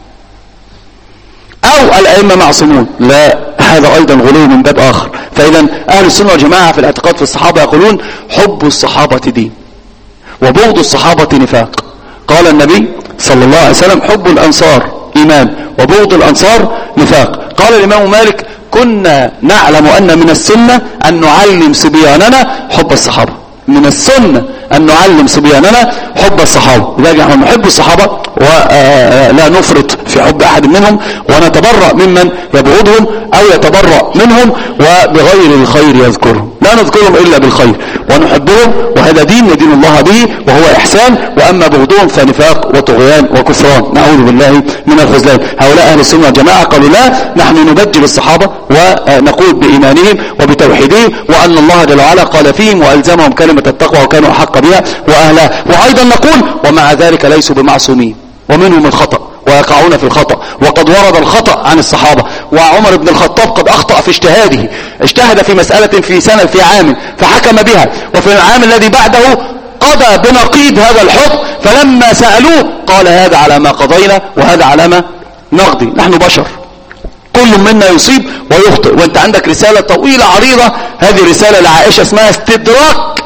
او الائمة معصومون. لا، هذا ايضا غلو من باب اخر. فاذا اهل السنة والجماعة في الاعتقاد في الصحابة يقولون حب الصحابة دين وبغض الصحابة نفاق. قال النبي صلى الله عليه وسلم حب الانصار ايمان وبغض الانصار نفاق. قال الامام مالك كنا نعلم أن من السنة أن نعلم صبياننا حب الصحابة، من السنة أن نعلم صبياننا حب الصحابة. لذلك نحن نحب الصحابة ولا نفرط في حب أحد منهم، ونتبرأ ممن يبغضهم أو يتبرأ منهم وبغير الخير يذكرهم. لا نذكرهم إلا بالخير ونحبهم، وهذا دين يدين الله به وهو إحسان. وأما بغضهم فنفاق وطغيان وكفران، نعوذ بالله من الخذلان. هؤلاء أهل السنة والجماعة قالوا لا، نحن نبجل الصحابة ونقول بإيمانهم وبتوحيدهم، وأن الله جل وعلا قال فيهم وألزمهم كلمة التقوى وكانوا أحق بها وأهلها. وأيضا نقول ومع ذلك ليسوا بمعصومين، ومنهم الخطأ ويقعون في الخطأ، وقد ورد الخطأ عن الصحابة. وعمر بن الخطاب قد أخطأ في اجتهاده، اجتهد في مسألة في سنة في عام فحكم بها، وفي العام الذي بعده قضى بنقيض هذا الحكم، فلما سألوه قال هذا على ما قضينا وهذا على ما نقضي. نحن بشر، كل منا يصيب ويخطئ. وانت عندك رسالة طويلة عريضة، هذه رسالة لعائشة اسمها استدراك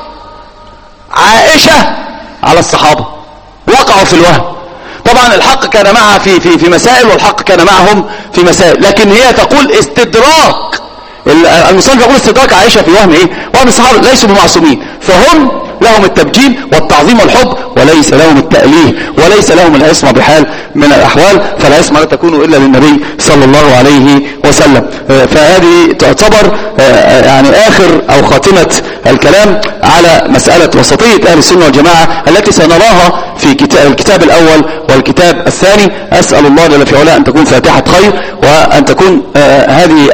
عائشة على الصحابة، وقعوا في الوهم. طبعا الحق كان معها في في في مسائل، والحق كان معهم في مسائل، لكن هي تقول استدراك، المصنف يقول استدراك عائشة في وهم ايه؟ وهم الصحابة ليسوا بمعصومين، فهم لهم التبجيل والتعظيم والحب، وليس لهم التأليه، وليس لهم العصمة بحال من الأحوال، فالعصمة لا تكون إلا للنبي صلى الله عليه وسلم. فهذه تعتبر يعني آخر أو خاتمة الكلام على مسألة وسطية أهل السنة والجماعة التي سنراها في الكتاب الأول والكتاب الثاني. أسأل الله جل في علاه أن تكون فاتحة خير، وأن تكون هذه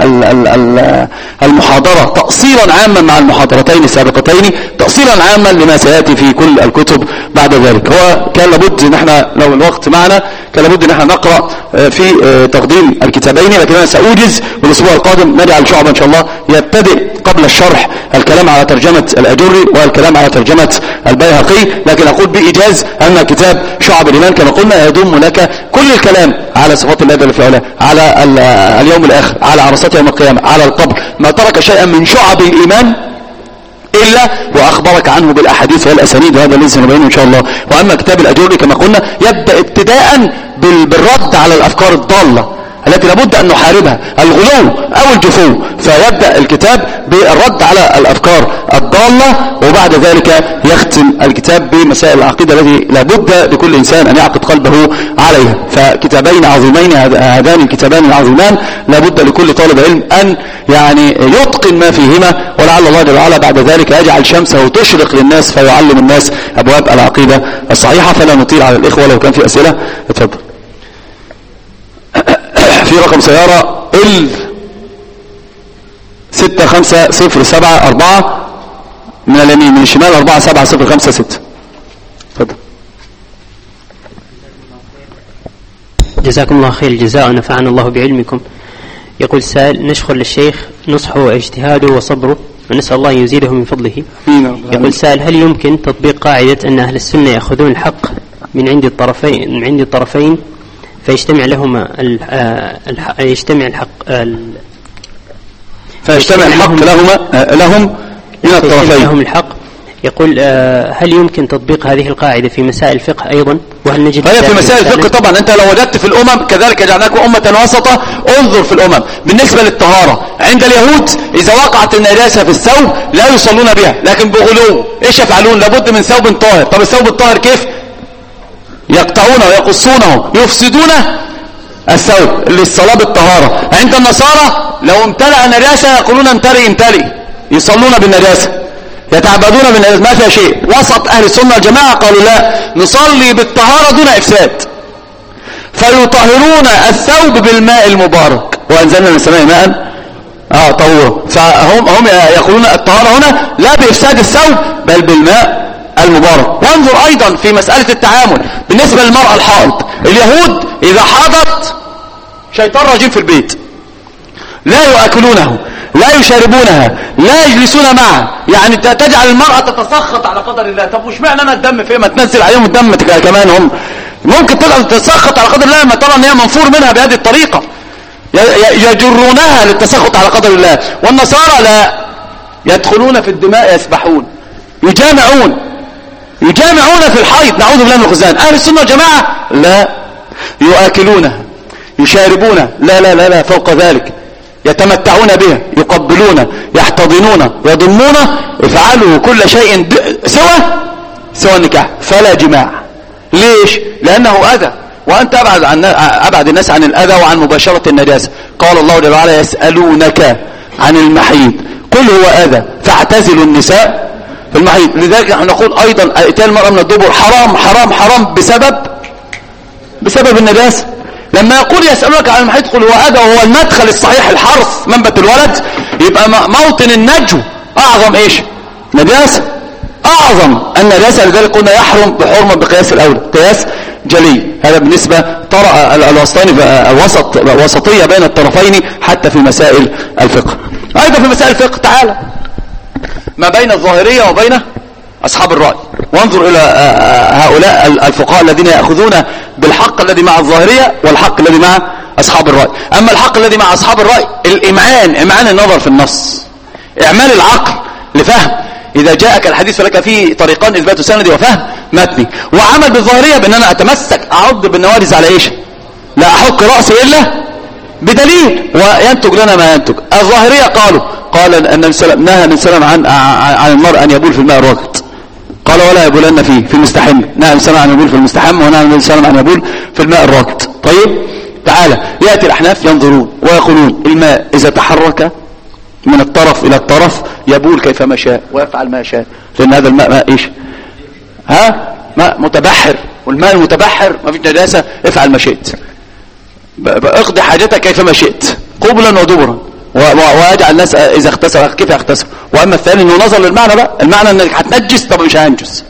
المحاضرة تأصيلا عاما مع المحاضرتين السابقتين، تأصيلا عاما لما سيأتي في كل الكتب بعد ذلك. هو كان لابد ان احنا لو الوقت معنا كان لابد ان احنا نقرأ في تقديم الكتابين، لكن انا سأوجز والاسبوع القادم نجعل شعبا ان شاء الله يبتدئ قبل الشرح الكلام على ترجمة الأجري والكلام على ترجمة البيهقي. لكن اقول بإيجاز ان كتاب شعب الإيمان كما قلنا يضم لك كل الكلام على صفات الله جل في علاه، على اليوم الآخر، على عرصات يوم القيامة، على القبر، ما ترك شيئا من شعب الإيمان إلا وأخبرك عنه بالأحاديث والأسانيد، وهذا الذي سنبينه إن شاء الله. وأما كتاب الأجري كما قلنا يبدأ ابتداء بالرد على الأفكار الضالة التي لابد أن نحاربها، الغلو أو الجفو، فيبدأ الكتاب بالرد على الأفكار الضالة، وبعد ذلك يختم الكتاب بمسائل العقيدة التي لابد لكل إنسان أن يعقد قلبه عليها. فكتابين عظيمين، هذان الكتابان العظيمان لابد لكل طالب علم أن يعني يتقن ما فيهما، ولعل الله جل وعلا بعد ذلك يجعل شمسه تشرق للناس فيعلم الناس أبواب العقيدة الصحيحة. فلا نطيل على الإخوة، لو كان في أسئلة اتفضل. في رقم سيارة ال ستة خمسة صفر سبعة أربعة من اليمين، من الشمال أربعة سبعة صفر خمسة ستة. اتفضل. جزاكم الله خير الجزاء ونفعنا الله بعلمكم. يقول سائل: نشكر للشيخ نصحه واجتهاده وصبره، ونسأل الله أن يزيده من فضله. يقول سائل: هل يمكن تطبيق قاعدة أن أهل السنة يأخذون الحق من عند الطرفين من عند الطرفين فيجتمع لهما الحق يجتمع الحق فيجتمع الحق لهما لهم من الطرفين لهم الحق. يقول هل يمكن تطبيق هذه القاعدة في مسائل الفقه أيضا؟ وهل نجد هي في مسائل الفقه طبعا. أنت لو وجدت في الأمم كذلك جعلناكم أمة وسطا، انظر في الأمم. بالنسبة للطهارة عند اليهود إذا وقعت النجاسة في الثوب لا يصلون بها، لكن بغلو إيش يفعلون؟ لابد من ثوب طاهر. طب الثوب الطاهر كيف؟ يقطعونه ويقصونه، يفسدون الثوب للصلاة بالطهارة. عند النصارى لو امتلأ نجاسة يقولون امتلئ امتلئ، يصلون بالنجاسة، يتعبدون بالنجاسة، ما فيها شيء. وسط أهل السنة والجماعة قالوا لا، نصلي بالطهارة دون إفساد، فيطهرون الثوب بالماء المبارك، وأنزلنا من السماء ماء اه طهورا. فهم هم يقولون الطهارة هنا لا بإفساد الثوب بل بالماء المبارك. وانظر أيضا في مسألة التعامل بالنسبة للمرأة الحائض. اليهود إذا حاضت شيطان رجيم في البيت، لا يؤكلونه، لا يشاربونها، لا يجلسون معها، يعني تجعل المرأة تتسخط على قدر الله. طب وش معنى أنا الدم فيه؟ ما تنزل عليهم الدم كمان. هم ممكن تتسخط على قدر الله لما ترى أن هي منفور منها بهذه الطريقة، يجرونها للتسخط على قدر الله. والنصارى لا، يدخلون في الدماء يسبحون، يجامعون يجامعون في الحيض، نعوذ بالله من الخزان. أهل السنة والجماعة لا، يؤكلونها، يشاربونها، لا لا لا لا فوق ذلك، يتمتعون بها، يقبلون، يحتضنون، يضمون، يفعلوا كل شيء سوى سوى النكاح، فلا جماع. ليش؟ لأنه أذى، وأنت أبعد, عن أبعد الناس عن الأذى وعن مباشرة النجاسة. قال الله جل وعلا: يسألونك عن المحيض قل هو أذى فاعتزلوا النساء في المحيط. لذلك نحن نقول أيضا ائتاء المرأة من الدبر حرام حرام حرام بسبب بسبب النجاسة. لما يقول يسألونك عن المحيط قل هو أذى وهو المدخل الصحيح الحرث منبت الولد، يبقى موطن النجو أعظم إيش؟ نجاسة، أعظم النجاسة. لذلك قلنا يحرم بحرمة بقياس الأولى، قياس جلي. هذا بالنسبة طرأ الوسطين وسط وسطية بين الطرفين حتى في مسائل الفقه. أيضا في مسائل الفقه تعالى ما بين الظاهرية وبين أصحاب الرأي، وانظر إلى هؤلاء الفقهاء الذين يأخذون بالحق الذي مع الظاهرية والحق الذي مع أصحاب الرأي. أما الحق الذي مع أصحاب الرأي الإمعان، إمعان النظر في النص، إعمال العقل لفهم. إذا جاءك الحديث فلك فيه طريقان إثبات سندي وفهم متني. وعمل بالظاهرية بأن أنا أتمسك أعض بالنوارز على إيش؟ لا أحك رأسي إلا بدليل وينتج لنا ما ينتج. الظاهرية قالوا قال النبي صلى الله عليه وسلم نهى النبي صلى الله عليه وسلم عن عن المرء أن يبول في الماء الراكد، قال ولا يبولن فيه في المستحم. نهى النبي صلى الله عليه وسلم عن يبول في المستحم، ونهى النبي صلى الله عليه وسلم عن يبول في الماء الراكد. طيب تعالى يأتي الأحناف ينظرون ويقولون الماء إذا تحرك من الطرف إلى الطرف يبول كيفما شاء ويفعل ما شاء، لأن هذا الماء ماء إيش؟ ها؟ ماء متبحر، والماء المتبحر ما فيش نجاسة، افعل ما شئت، اقضي حاجتك كيفما شئت قبلا ودبرا، ويجعل الناس إذا اغتسل كيف يغتسل. وأما الثاني إنه نظر للمعنى بقى، المعنى إنك هتنجس طب مش هينجس.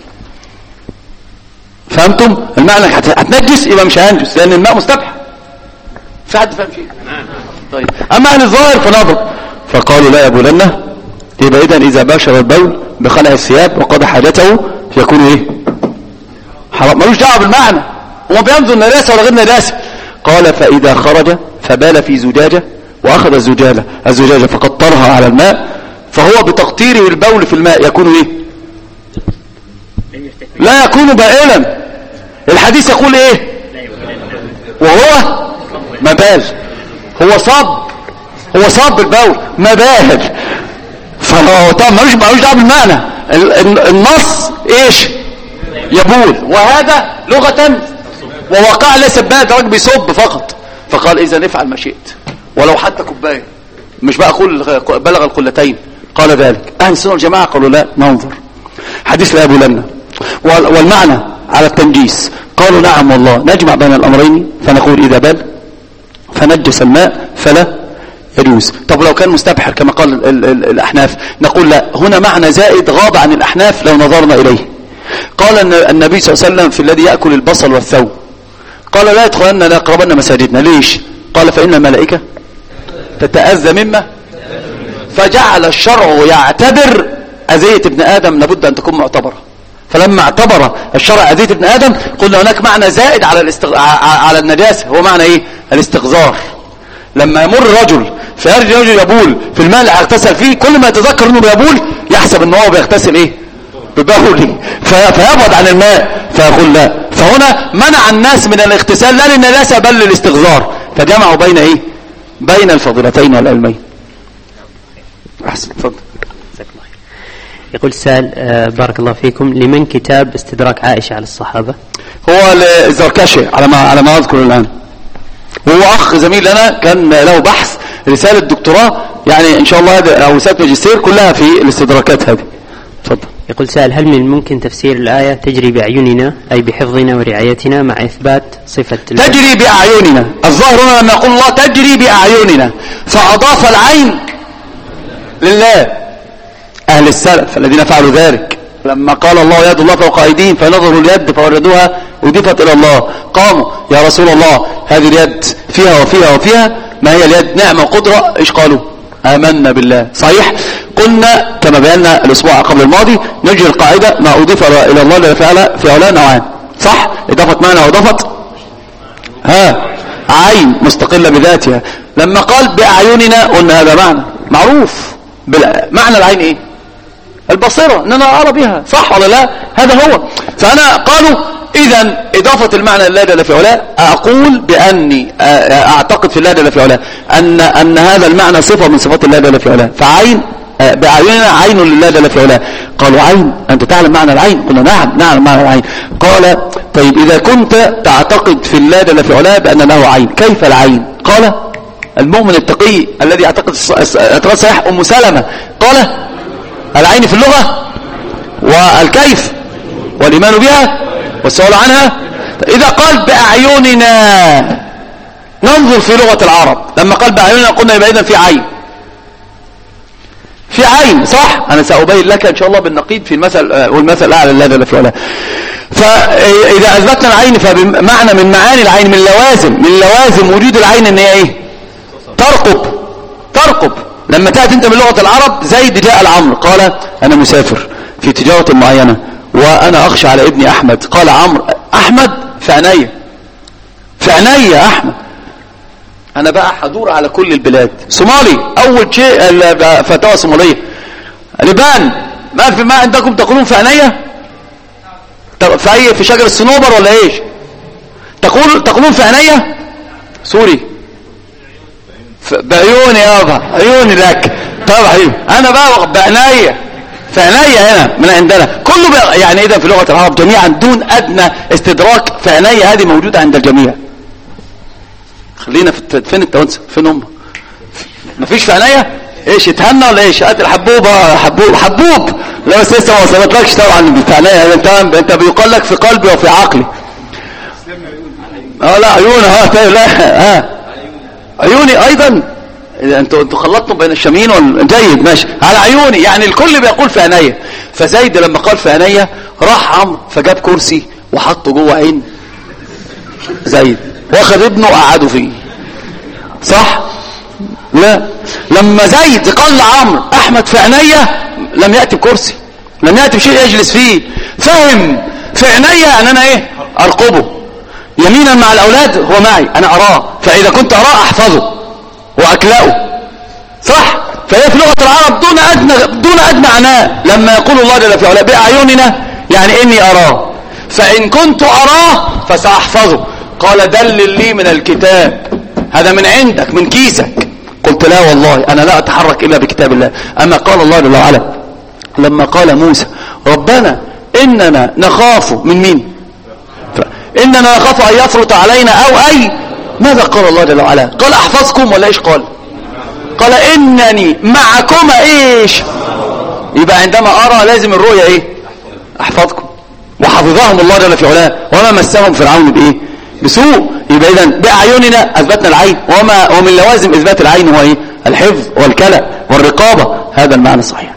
فهمتم؟ المعنى إنك هتنجس يبقى مش هينجس لأن الماء مستبح. في حد فهم شيء؟ طيب أما أهل الظاهر فنظر فقالوا لا يبولن، يبقى إذن إذا باشر البول بخلع الثياب وقضى حاجته يكون إيه؟ حرام، ملوش دعوه بالمعنى، وما بينظر نجاسة ولا غير نجاسة. قال فإذا خرج فبال في زجاجة وأخذ الزجاجة الزجاجة فقطرها على الماء فهو بتقطيره البول في الماء يكون إيه؟ لا يكون بائلا. الحديث يقول إيه؟ وهو مبال، هو صاب هو صاب بالبول مبال، فهو طبعا ملوش ملوش دعوه بالمعنى. النص ايش؟ يبول، وهذا لغة وواقع ليس باد، راجل بيصب فقط. فقال اذا نفعل ما شئت ولو حتى كوبايه، مش بقى اقول بلغ القلتين. قال ذلك اهل السنه والجماعه قالوا لا ننظر حديث لا يبولن والمعنى على التنجيس. قالوا نعم والله نجمع بين الامرين فنقول اذا بال فنجس الماء فلا يجوز. طب لو كان مستبحر كما قال ال ال الأحناف نقول لا، هنا معنى زائد غاب عن الأحناف لو نظرنا إليه. قال النبي صلى الله عليه وسلم في الذي يأكل البصل والثوم قال لا يدخلن لا يقربن مساجدنا. ليش؟ قال فإن الملائكة تتأذى مما، فجعل الشرع يعتبر أذية ابن آدم لابد أن تكون معتبرة. فلما اعتبر الشرع أذية ابن آدم قلنا هناك معنى زائد على الاستغ... على النجاسة، هو معنى إيه؟ الاستغذار. لما يمر رجل فيرجع رجل يبول في الماء اللي هيغتسل فيه، كل ما يتذكر انه بيبول يحسب ان هو بيغتسل ايه؟ ببولي، فيبعد عن الماء فيقول لا. فهنا منع الناس من الاغتسال لا للنجاسة بل للاستغذار، فجمعوا بين ايه؟ بين الفضيلتين والعلمين. احسن، اتفضل. يقول سال بارك الله فيكم، لمن كتاب استدراك عائشة على الصحابة؟ هو للزركشي على ما على ما اذكر الان، وهو اخ زميل لنا كان له بحث رسالة دكتوراه يعني ان شاء الله او رسالة ماجستير كلها في الاستدراكات هذه. اتفضل. يقول سائل هل من الممكن تفسير الآية تجري بأعيننا أي بحفظنا ورعايتنا مع إثبات صفة تجري بأعيننا؟ الظاهر هنا لما يقول الله تجري بأعيننا فأضاف العين لله. أهل السلف الذين فعلوا ذلك لما قال الله يد الله فوق أيديهم فنظروا اليد فوردوها أضيفت إلى الله، قاموا يا رسول الله هذه اليد فيها وفيها وفيها، ما هي اليد؟ نعمة وقدرة. إيش قالوا؟ آمنا بالله. صحيح. قلنا كما بينا الأسبوع قبل الماضي نجي القاعدة ما أضيف إلى الله لفعل في علاه نوعان، صح؟ إضافة معنى وإضافة ها عين مستقلة بذاتها. لما قال بأعيننا قلنا هذا معنى معروف. معنى العين إيه؟ البصيرة، ان انا ارى بها، صح ولا لا؟ هذا هو. فانا قالوا اذا اضافة المعنى لله جل في علاه، اقول باني اعتقد في الله جل في علاه ان ان هذا المعنى صفة من صفات الله جل في علاه، فعين باعيننا عين لله جل في علاه. قالوا عين انت تعلم معنى العين؟ قلنا نعم نعلم معنى العين. قال طيب اذا كنت تعتقد في الله جل في علاه بان له عين، كيف العين؟ قال المؤمن التقي الذي يعتقد اعتقاد صحيح. أم سلمة قال العين في اللغة والكيف والإيمان بها والسؤال عنها. إذا قال بأعيننا ننظر في لغة العرب، لما قال بأعيننا قلنا يبقى إذن في عين، في عين صح. أنا سأبين لك إن شاء الله بالنقيض في المثل والمثل الأعلى الذي لا في ولا. فإذا أثبتنا العين فبمعنى من معاني العين، من لوازم من لوازم وجود العين إن هي إيه؟ ترقب ترقب. لما تأتي أنت من لغة العرب، زيد جاء العمر قال أنا مسافر في تجارة معينة وأنا أخشى على ابني أحمد، قال عمرو أحمد في عينيا في عينيا أحمد. أنا بقى حدور على كل البلاد. صومالي أول شيء فتاوى صومالية، لبان ما في ما عندكم تقولون في عينيا؟ في أي في شجر الصنوبر ولا إيش؟ تقول تقولون في عينيا؟ سوري بعيوني يابا عيوني لك. طبعا أنا بقى بعينيا في عينيا هنا من عندنا كله بقى. يعني إذا في لغة العرب جميعا دون أدنى استدراك في عينيا هذه موجودة عند الجميع. خلينا في فين التوانسه فين هم؟ مفيش في عينيا ايش يتهنى ولا ايش؟ هات الحبوبه حبوب حبوب لا بس لسه ما وصلتلكش طبعا في عينيا. انت انت بيقال لك في قلبي وفي عقلي. اه لا عيون ها طيب لا ها عيوني ايضا. انتوا انتوا خلطتم بين الشاميين وال... جيد ماشي على عيوني. يعني الكل بيقول في عينيا. فزيد لما قال في عينيا راح عمرو فجاب كرسي وحطه جوه عين زيد واخذ ابنه قعده فيه صح. لا لما زيد قال لعمرو احمد في عينيا لم ياتي بكرسي، لم ياتي بشيء يجلس فيه. فهم في عينيا ان انا ايه ارقبه يمينا مع الاولاد هو معي انا اراه، فاذا كنت اراه احفظه واكلأه صح. فهي في لغه العرب دون ادنى دون ادنى عناء. لما يقول الله جل في علاه باعيننا يعني اني اراه، فان كنت اراه فساحفظه. قال دلل لي من الكتاب، هذا من عندك من كيسك. قلت لا والله أنا لا أتحرك إلا بكتاب الله. أما قال الله جل وعلا لما قال موسى ربنا إننا نخاف من مين؟ إننا نخاف أن يفرط علينا أو أي. ماذا قال الله جل وعلا؟ قال أحفظكم ولا إيش قال؟ قال إنني معكما إيش؟ يبقى عندما أرى لازم الرؤية إيه؟ أحفظكم. وحفظهم الله جل في علاه وما مسهم فرعون بإيه؟ بسوء. يبقى إذن بأعيننا أثبتنا العين، وما ومن لوازم إثبات العين هو إيه؟ الحفظ والكلأ والرقابة. هذا المعنى صحيح.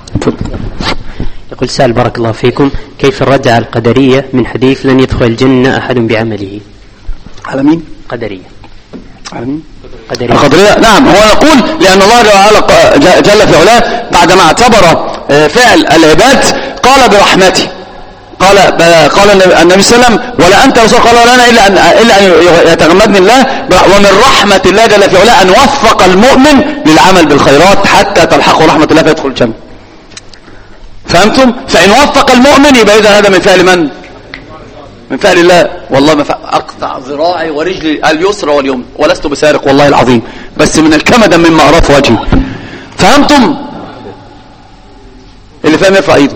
يقول سائل بارك الله فيكم كيف الرد على القدرية من حديث لن يدخل الجنة أحد بعمله؟ على مين؟ قدرية. على مين؟ قدرية. القدرية نعم. هو يقول لأن الله جل في علاه بعدما اعتبر فعل العباد قال برحمته. قال قال النبي صلى الله عليه وسلم ولا أنت رسول قال ولا أنا إلا أن, إلا أن يتغمدني الله. ومن رحمة الله جل في علاه أن وفق المؤمن للعمل بالخيرات حتى تلحقه رحمة الله فيدخل الجنة. فهمتم؟ فإن وفق المؤمن يبقى إذا هذا من فعل من؟ من فعل الله. والله ما أقطع ذراعي ورجلي اليسرى واليمنى ولست بسارق والله العظيم، بس من الكمد مما أرى في وجهي. فهمتم؟ اللي فاهم يرفع ايده.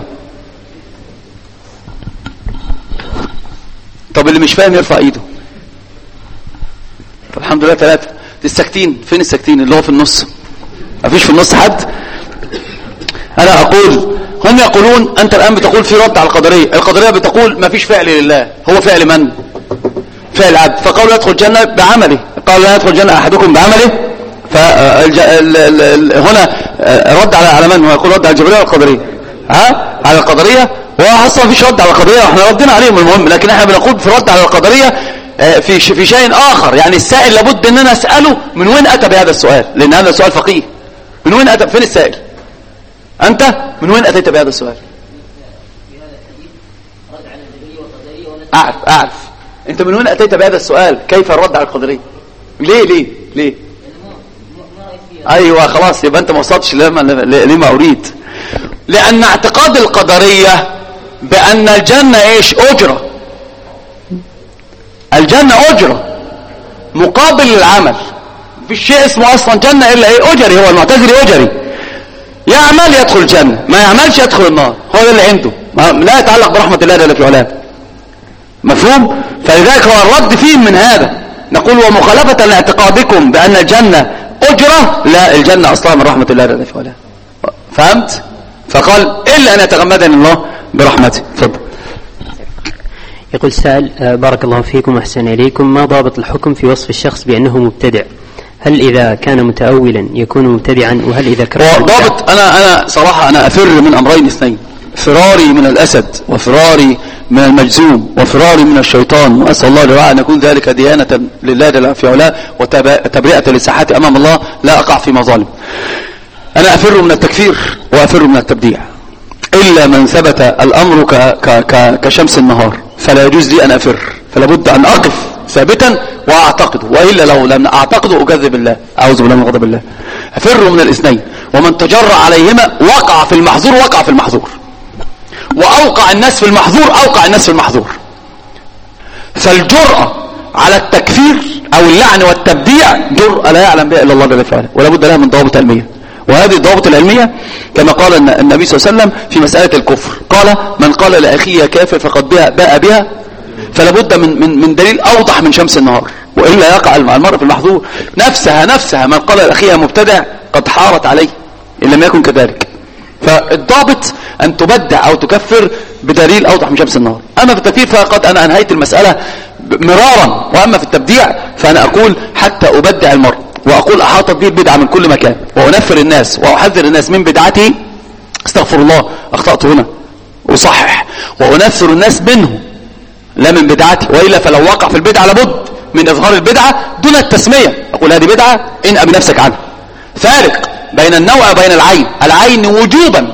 طب اللي مش فاهم يرفع ايده. طب الحمد لله ثلاثة. الساكتين فين؟ الساكتين اللي هو في النص. مفيش في النص حد. انا اقول هم يقولون انت الان بتقول في رد على القدرية. القدرية بتقول مفيش فعل لله، هو فعل من؟ فعل عبد. فقالوا يدخل الجنة بعمله. قالوا لا يدخل الجنة احدكم بعمله. فهنا رد على على من؟ هو يقول رد على الجبرية والقدرية. ها على القدرية. وهو اصلا مفيش رد على القدرية واحنا ردنا عليهم المهم، لكن احنا بنقول في رد على القدرية في في شيء اخر. يعني السائل لابد ان انا اساله من وين اتى بهذا السؤال، لان هذا سؤال فقيه. من وين اتى؟ فين السائل؟ انت من وين اتيت بهذا السؤال؟ اعرف اعرف انت من وين اتيت بهذا السؤال؟ كيف الرد على القدرية؟ ليه ليه ليه ايوه خلاص يبقى انت ما وصلتش لما لما اريد. لان اعتقاد القدرية بان الجنة ايش؟ اجرة. الجنة اجرة مقابل للعمل. مفيش شيء اسمه اصلا جنة الا ايه؟ اجري. هو المعتزلي اجري، يعمل يدخل الجنة، ما يعملش يدخل النار. هو ده اللي عنده، لا يتعلق برحمة الله جل في علاه. مفهوم؟ فلذلك هو الرد فيه من هذا. نقول ومخالفة لاعتقادكم بأن الجنة أجرة، لا، الجنة أصلا من رحمة الله لا ولا. فهمت؟ فقال إلا أن يتغمدني الله برحمته. تفضل. يقول سائل بارك الله فيكم وأحسن إليكم، ما ضابط الحكم في وصف الشخص بأنه مبتدع؟ هل إذا كان متأولا يكون مبتدعا، وهل إذا كان ضابط؟ أنا أنا صراحة أنا أفر من أمرين اثنين، فراري من الأسد وفراري من المجزوم وفراري من الشيطان، وأسأل الله لله أن يكون ذلك ديانة لله جل في علاه وتبرئة لساحتي أمام الله لا أقع في مظالم. أنا أفر من التكفير وأفر من التبديع، إلا من ثبت الأمر ك ك ك كشمس النهار فلا يجوز لي أن أفر، فلا بد أن أقف ثابتا وأعتقده، وإلا لو لم أعتقده أكذب الله، أعوذ بالله من غضب الله. أفر من الاثنين، ومن تجرأ عليهما وقع في المحظور وقع في المحظور، وأوقع الناس في المحظور أوقع الناس في المحظور. فالجرأة على التكفير أو اللعن والتبديع جرأة لا يعلم بها إلا الله جل وعلا، ولا بد لها من ضوابط علمية. وهذه الضوابط العلمية كما قال النبي صلى الله عليه وسلم في مسألة الكفر، قال من قال لأخيه كافر فقد باء بها، فلا بد من من من دليل أوضح من شمس النهار، وإلا يقع المرء في المحظور. نفسها نفسها من قال لأخيه مبتدع قد حارت عليه إن لم يكن كذلك. فالضابط أن تبدع أو تكفر بدليل أوضح من شمس النهار. أما في التكفير فقد أنا أنهيت المسألة مرارا، وأما في التبديع فأنا أقول حتى أبدع المرء وأقول أحاطت به البدعة من كل مكان، وأنفر الناس وأحذر الناس من بدعته، استغفر الله أخطأت هنا أصحح، وأنفر الناس منه لا من بدعته، وإلا فلو وقع في البدعة لابد من إظهار البدعة دون التسمية، أقول هذه بدعة إن أبي نفسك عنها. فارق بين النوع وبين العين. العين وجوبا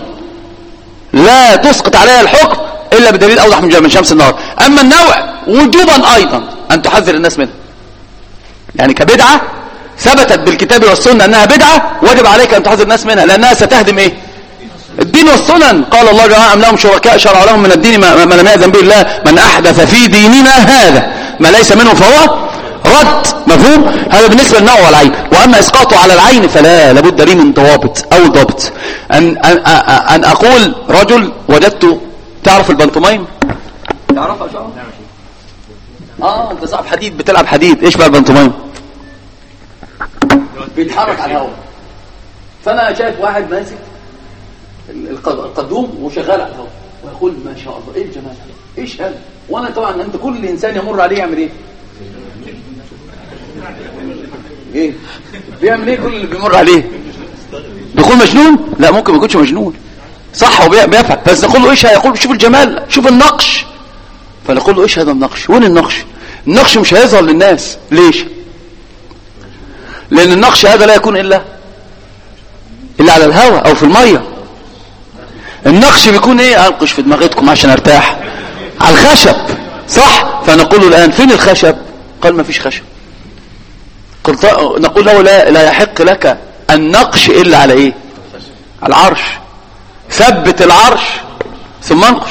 لا تسقط عليها الحكم إلا بدليل أوضح من شمس النهار، أما النوع وجوبا أيضا أن تحذر الناس منه. يعني كبدعة ثبتت بالكتاب والسنة أنها بدعة، وجب عليك أن تحذر الناس منها، لأنها ستهدم إيه؟ الدين والسنن. قال الله جل وعلا أم لهم شركاء شرعوا لهم من الدين ما, ما لم يأذن به الله، من أحدث في ديننا هذا ما ليس منه فهو رد. مفهوم؟ هذا بالنسبة للنوع والعين. وأما إسقاطه على العين فلا، لابد لي من ضوابط. أول ضابط أن, أن, أن أقول رجل وجدت، تعرف البنطمين؟ تعرفها شو؟ آه أنت صاحب حديد بتلعب حديد، إيش بقى البنطمين؟ بيتحرك على الهواء. فأنا شايف واحد ماسك القدوم وشغال على الهواء ويقول ما شاء الله ايه الجمال هذا، ايش هذا؟ وانا طبعا انت كل انسان يمر عليه يعمل ايه؟ ايه؟ بيعمل ايه كل اللي بيمر عليه؟ بيقول مجنون؟ لا، ممكن ما يكونش مجنون صح وبيفعل، بس نقول له ايش؟ هيقول شوف الجمال، شوف النقش. فنقول له ايش هذا النقش؟ وين النقش؟ النقش مش هيظهر للناس. ليش؟ لان النقش هذا لا يكون الا الا على الهواء او في الميه. النقش بيكون ايه؟ انقش في دماغتكم عشان ارتاح على الخشب، صح؟ فنقول له الان فين الخشب؟ قال ما فيش خشب. قلت نقول له لا, لا يحق لك النقش الا على ايه؟ على العرش. ثبت العرش ثم انقش.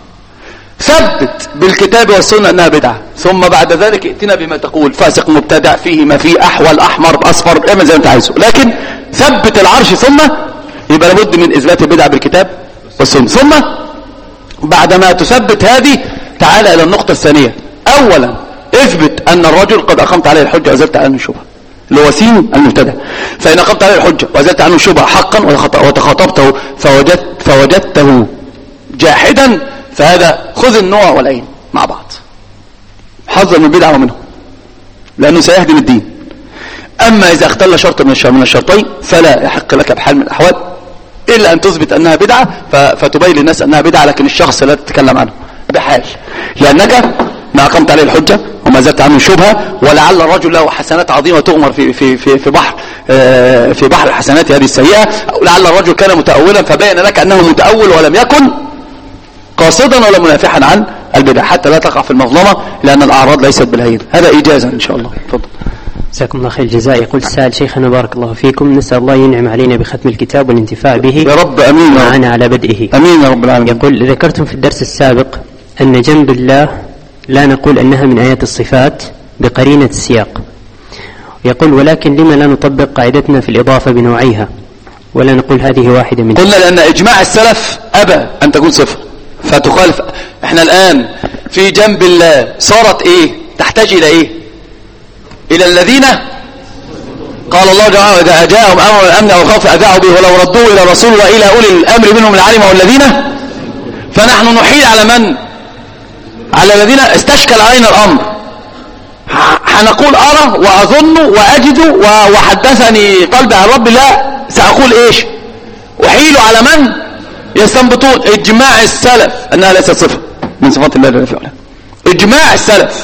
ثبت بالكتاب والسنه انها بدعه، ثم بعد ذلك ائتنا بما تقول فاسق مبتدع فيه ما فيه، احول احمر اصفر، اعمل زي ما انت عايزه، لكن ثبت العرش ثم يبقى لابد من اثبات البدعه بالكتاب والسنه. ثم بعدما تثبت هذه تعال الى النقطه الثانيه. اولا اثبت ان الرجل قد اقمت عليه الحجه وازلت عنه الشبهه، اللي هو سين المبتدع. فان اقمت عليه الحجه وازلت عنه الشبهه حقا وتخاطبته فوجدت فوجدته جاحدا، فهذا خذ النوع والعين مع بعض، حذر من البدعه ومنه، لانه سيهدم الدين. اما اذا اختل شرط من الشرطين فلا يحق لك بحال من الاحوال الا ان تثبت انها بدعه فتبين للناس انها بدعه، لكن الشخص لا تتكلم عنه بحال، لانك ما اقمت عليه الحجه وما زلت عنه الشبهه، ولعل الرجل له حسنات عظيمه تؤمر في في في في بحر في بحر الحسنات هذه السيئه، او لعل الرجل كان متاولا فبين لك انه متاول ولم يكن قاصدا ولا منافحا عن البدع، حتى لا تقع في المظلمه، لان الاعراض ليست بالهين. هذا ايجازا ان شاء الله. تفضل. جزاكم الله خير الجزاء. يقول سائل شيخنا بارك الله فيكم، نسأل الله ينعم علينا بختم الكتاب والانتفاع به يا رب. امين. معنا على بدئه. امين يا رب العالمين. يقول ذكرتم في الدرس السابق ان جنب الله لا نقول انها من ايات الصفات بقرينة السياق. يقول ولكن لما لا نطبق قاعدتنا في الاضافة بنوعيها ولا نقول هذه واحدة منها؟ قلنا لان اجماع السلف ابى ان تكون صفة فتخالف. احنا الان في جنب الله صارت ايه؟ تحتاج الى ايه؟ إلى الذين قال الله تعالى إذا جاءهم أمر الأمن أو الخوف أذاعوا به ولو ردوه إلى الرسول وإلى أولي الأمر منهم لعلمه الذين. فنحن نحيل على من؟ على الذين استشكل علينا الأمر. هنقول أرى وأظن وأجد وحدثني قلبي عن رب. لا، سأقول إيش؟ أحيل على من يستنبطون إجماع السلف أنها ليست صفة من صفات الله جل وعلا. إجماع السلف.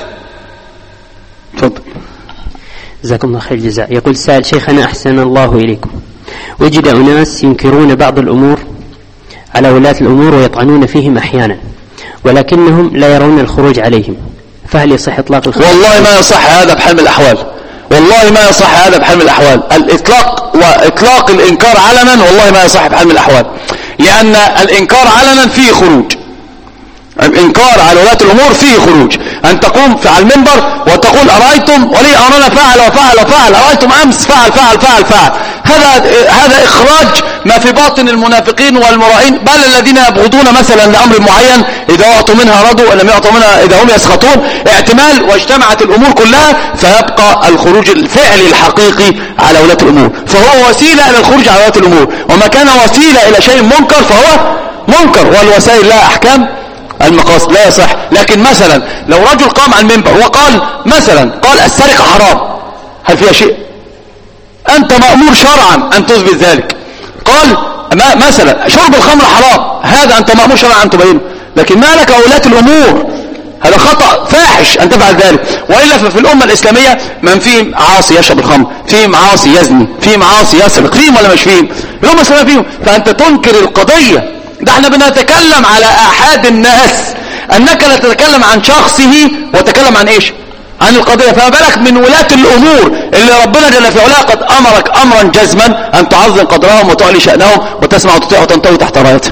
تفضل. جزاكم الله خير الجزاء. يقول سائل شيخنا أحسن الله إليكم، وجد أناس ينكرون بعض الأمور على ولاة الأمور ويطعنون فيهم أحيانا، ولكنهم لا يرون الخروج عليهم، فهل يصح إطلاق الخروج؟ والله ما يصح هذا بحال من الأحوال، والله ما يصح هذا بحال من الأحوال. الإطلاق وإطلاق الإنكار علنا والله ما يصح بحال من الأحوال، لأن الإنكار علنا فيه خروج. الإنكار على ولاة الأمور فيه خروج. أن تقوم على المنبر وتقول أرأيتم ولي أمرنا فعل وفعل وفعل، أرأيتم أمس فعل فعل فعل فعل، هذا هذا إخراج ما في باطن المنافقين والمرائين، بل الذين يبغضون مثلا لأمر معين إذا أعطوا منها رضوا ولم يعطوا منها إذا هم يسخطون. احتمال واجتمعت الأمور كلها فيبقى الخروج الفعلي الحقيقي على ولاة الأمور، فهو وسيلة إلى الخروج على ولاة الأمور، وما كان وسيلة إلى شيء منكر فهو منكر، والوسائل لها أحكام المقاصد لا يصح. لكن مثلا لو رجل قام على المنبر وقال مثلا قال السرقة حرام، هل فيها شيء؟ أنت مأمور شرعا أن تثبت ذلك. قال ما مثلا شرب الخمر حرام، هذا أنت مأمور شرعا أن تبينه، لكن ما لك ولاة الأمور؟ هذا خطأ فاحش أن تفعل ذلك. وإلا ففي الأمة الإسلامية من فيهم عاصي يشرب الخمر، فيهم عاصي يزني، فيهم عاصي يسرق، فيهم ولا مش فيهم؟ الأمة الإسلامية فيهم. فأنت تنكر القضية. ده احنا بنتكلم على أحد الناس، أنك لا تتكلم عن شخصه وتكلم عن إيش؟ عن القضية. فما بالك من ولاة الأمور اللي ربنا جل في علاه قد أمرك أمرا جزما أن تعظم قدرهم وتعلي شأنهم وتسمع وتطيع وتنطوي تحت رايته.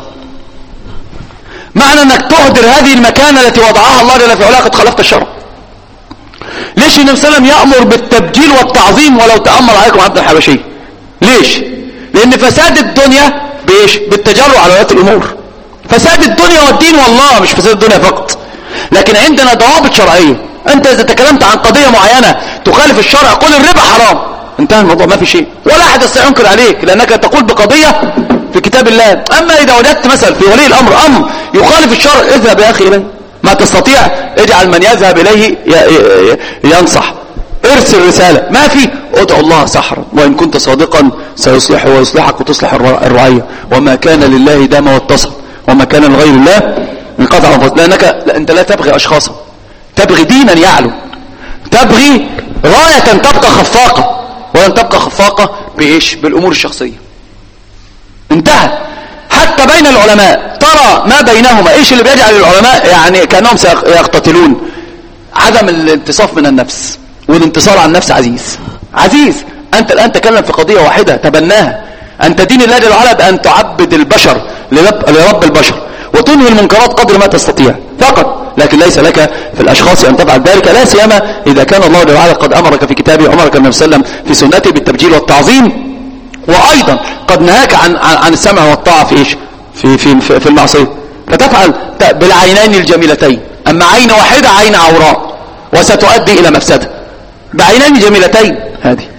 معنى أنك تهدر هذه المكانة التي وضعها الله جل في علاه قد خالفت الشرع. ليش النبي صلى الله عليه وسلم يأمر بالتبجيل والتعظيم ولو تأمر عليكم عبد الحبشي؟ ليش؟ لأن فساد الدنيا بإيش؟ بالتجرع على ولاة الأمور. فساد الدنيا والدين والله، مش فساد الدنيا فقط، لكن عندنا ضوابط شرعية. أنت إذا تكلمت عن قضية معينة تخالف الشرع قل الربا حرام، انتهى الموضوع، ما في شيء، ولا أحد يستطيع ينكر عليك لأنك تقول بقضية في كتاب الله. أما إذا وجدت مثلا في ولي الأمر أمر يخالف الشرع اذهب يا أخي إليه، ما تستطيع اجعل من يذهب إليه ينصح، ارسل رسالة، ما في ادعو الله سحرا وإن كنت صادقا سيصلحه ويصلحك وتصلح الرعية، وما كان لله دام واتصل وما كان لغير الله انقطع وانفصل. لأنك أنت لا تبغي أشخاصا، تبغي دينا يعلو، تبغي راية تبقى خفاقة، ولن تبقى خفاقة بإيش؟ بالأمور الشخصية. انتهى. حتى بين العلماء ترى ما بينهما إيش اللي بيجعل العلماء يعني كأنهم سيقتتلون؟ عدم الانتصاف من النفس، والانتصار عن النفس عزيز عزيز. أنت الآن تكلم في قضية واحدة تبناها، أنت دين الله جل وعلا بأن تعبد البشر لرب, لرب البشر وتنهي المنكرات قدر ما تستطيع فقط، لكن ليس لك في الأشخاص أن تفعل ذلك، لا سيما إذا كان الله جل وعلا قد أمرك في كتابه وأمرك النبي صلى الله عليه وسلم في سنته بالتبجيل والتعظيم، وأيضا قد نهاك عن عن السمع والطاعة في إيش؟ في في في المعصية، فتفعل بالعينين الجميلتين. أما عين واحدة عين عوراء وستؤدي إلى مفسدة، بعينين جميلتين هذه.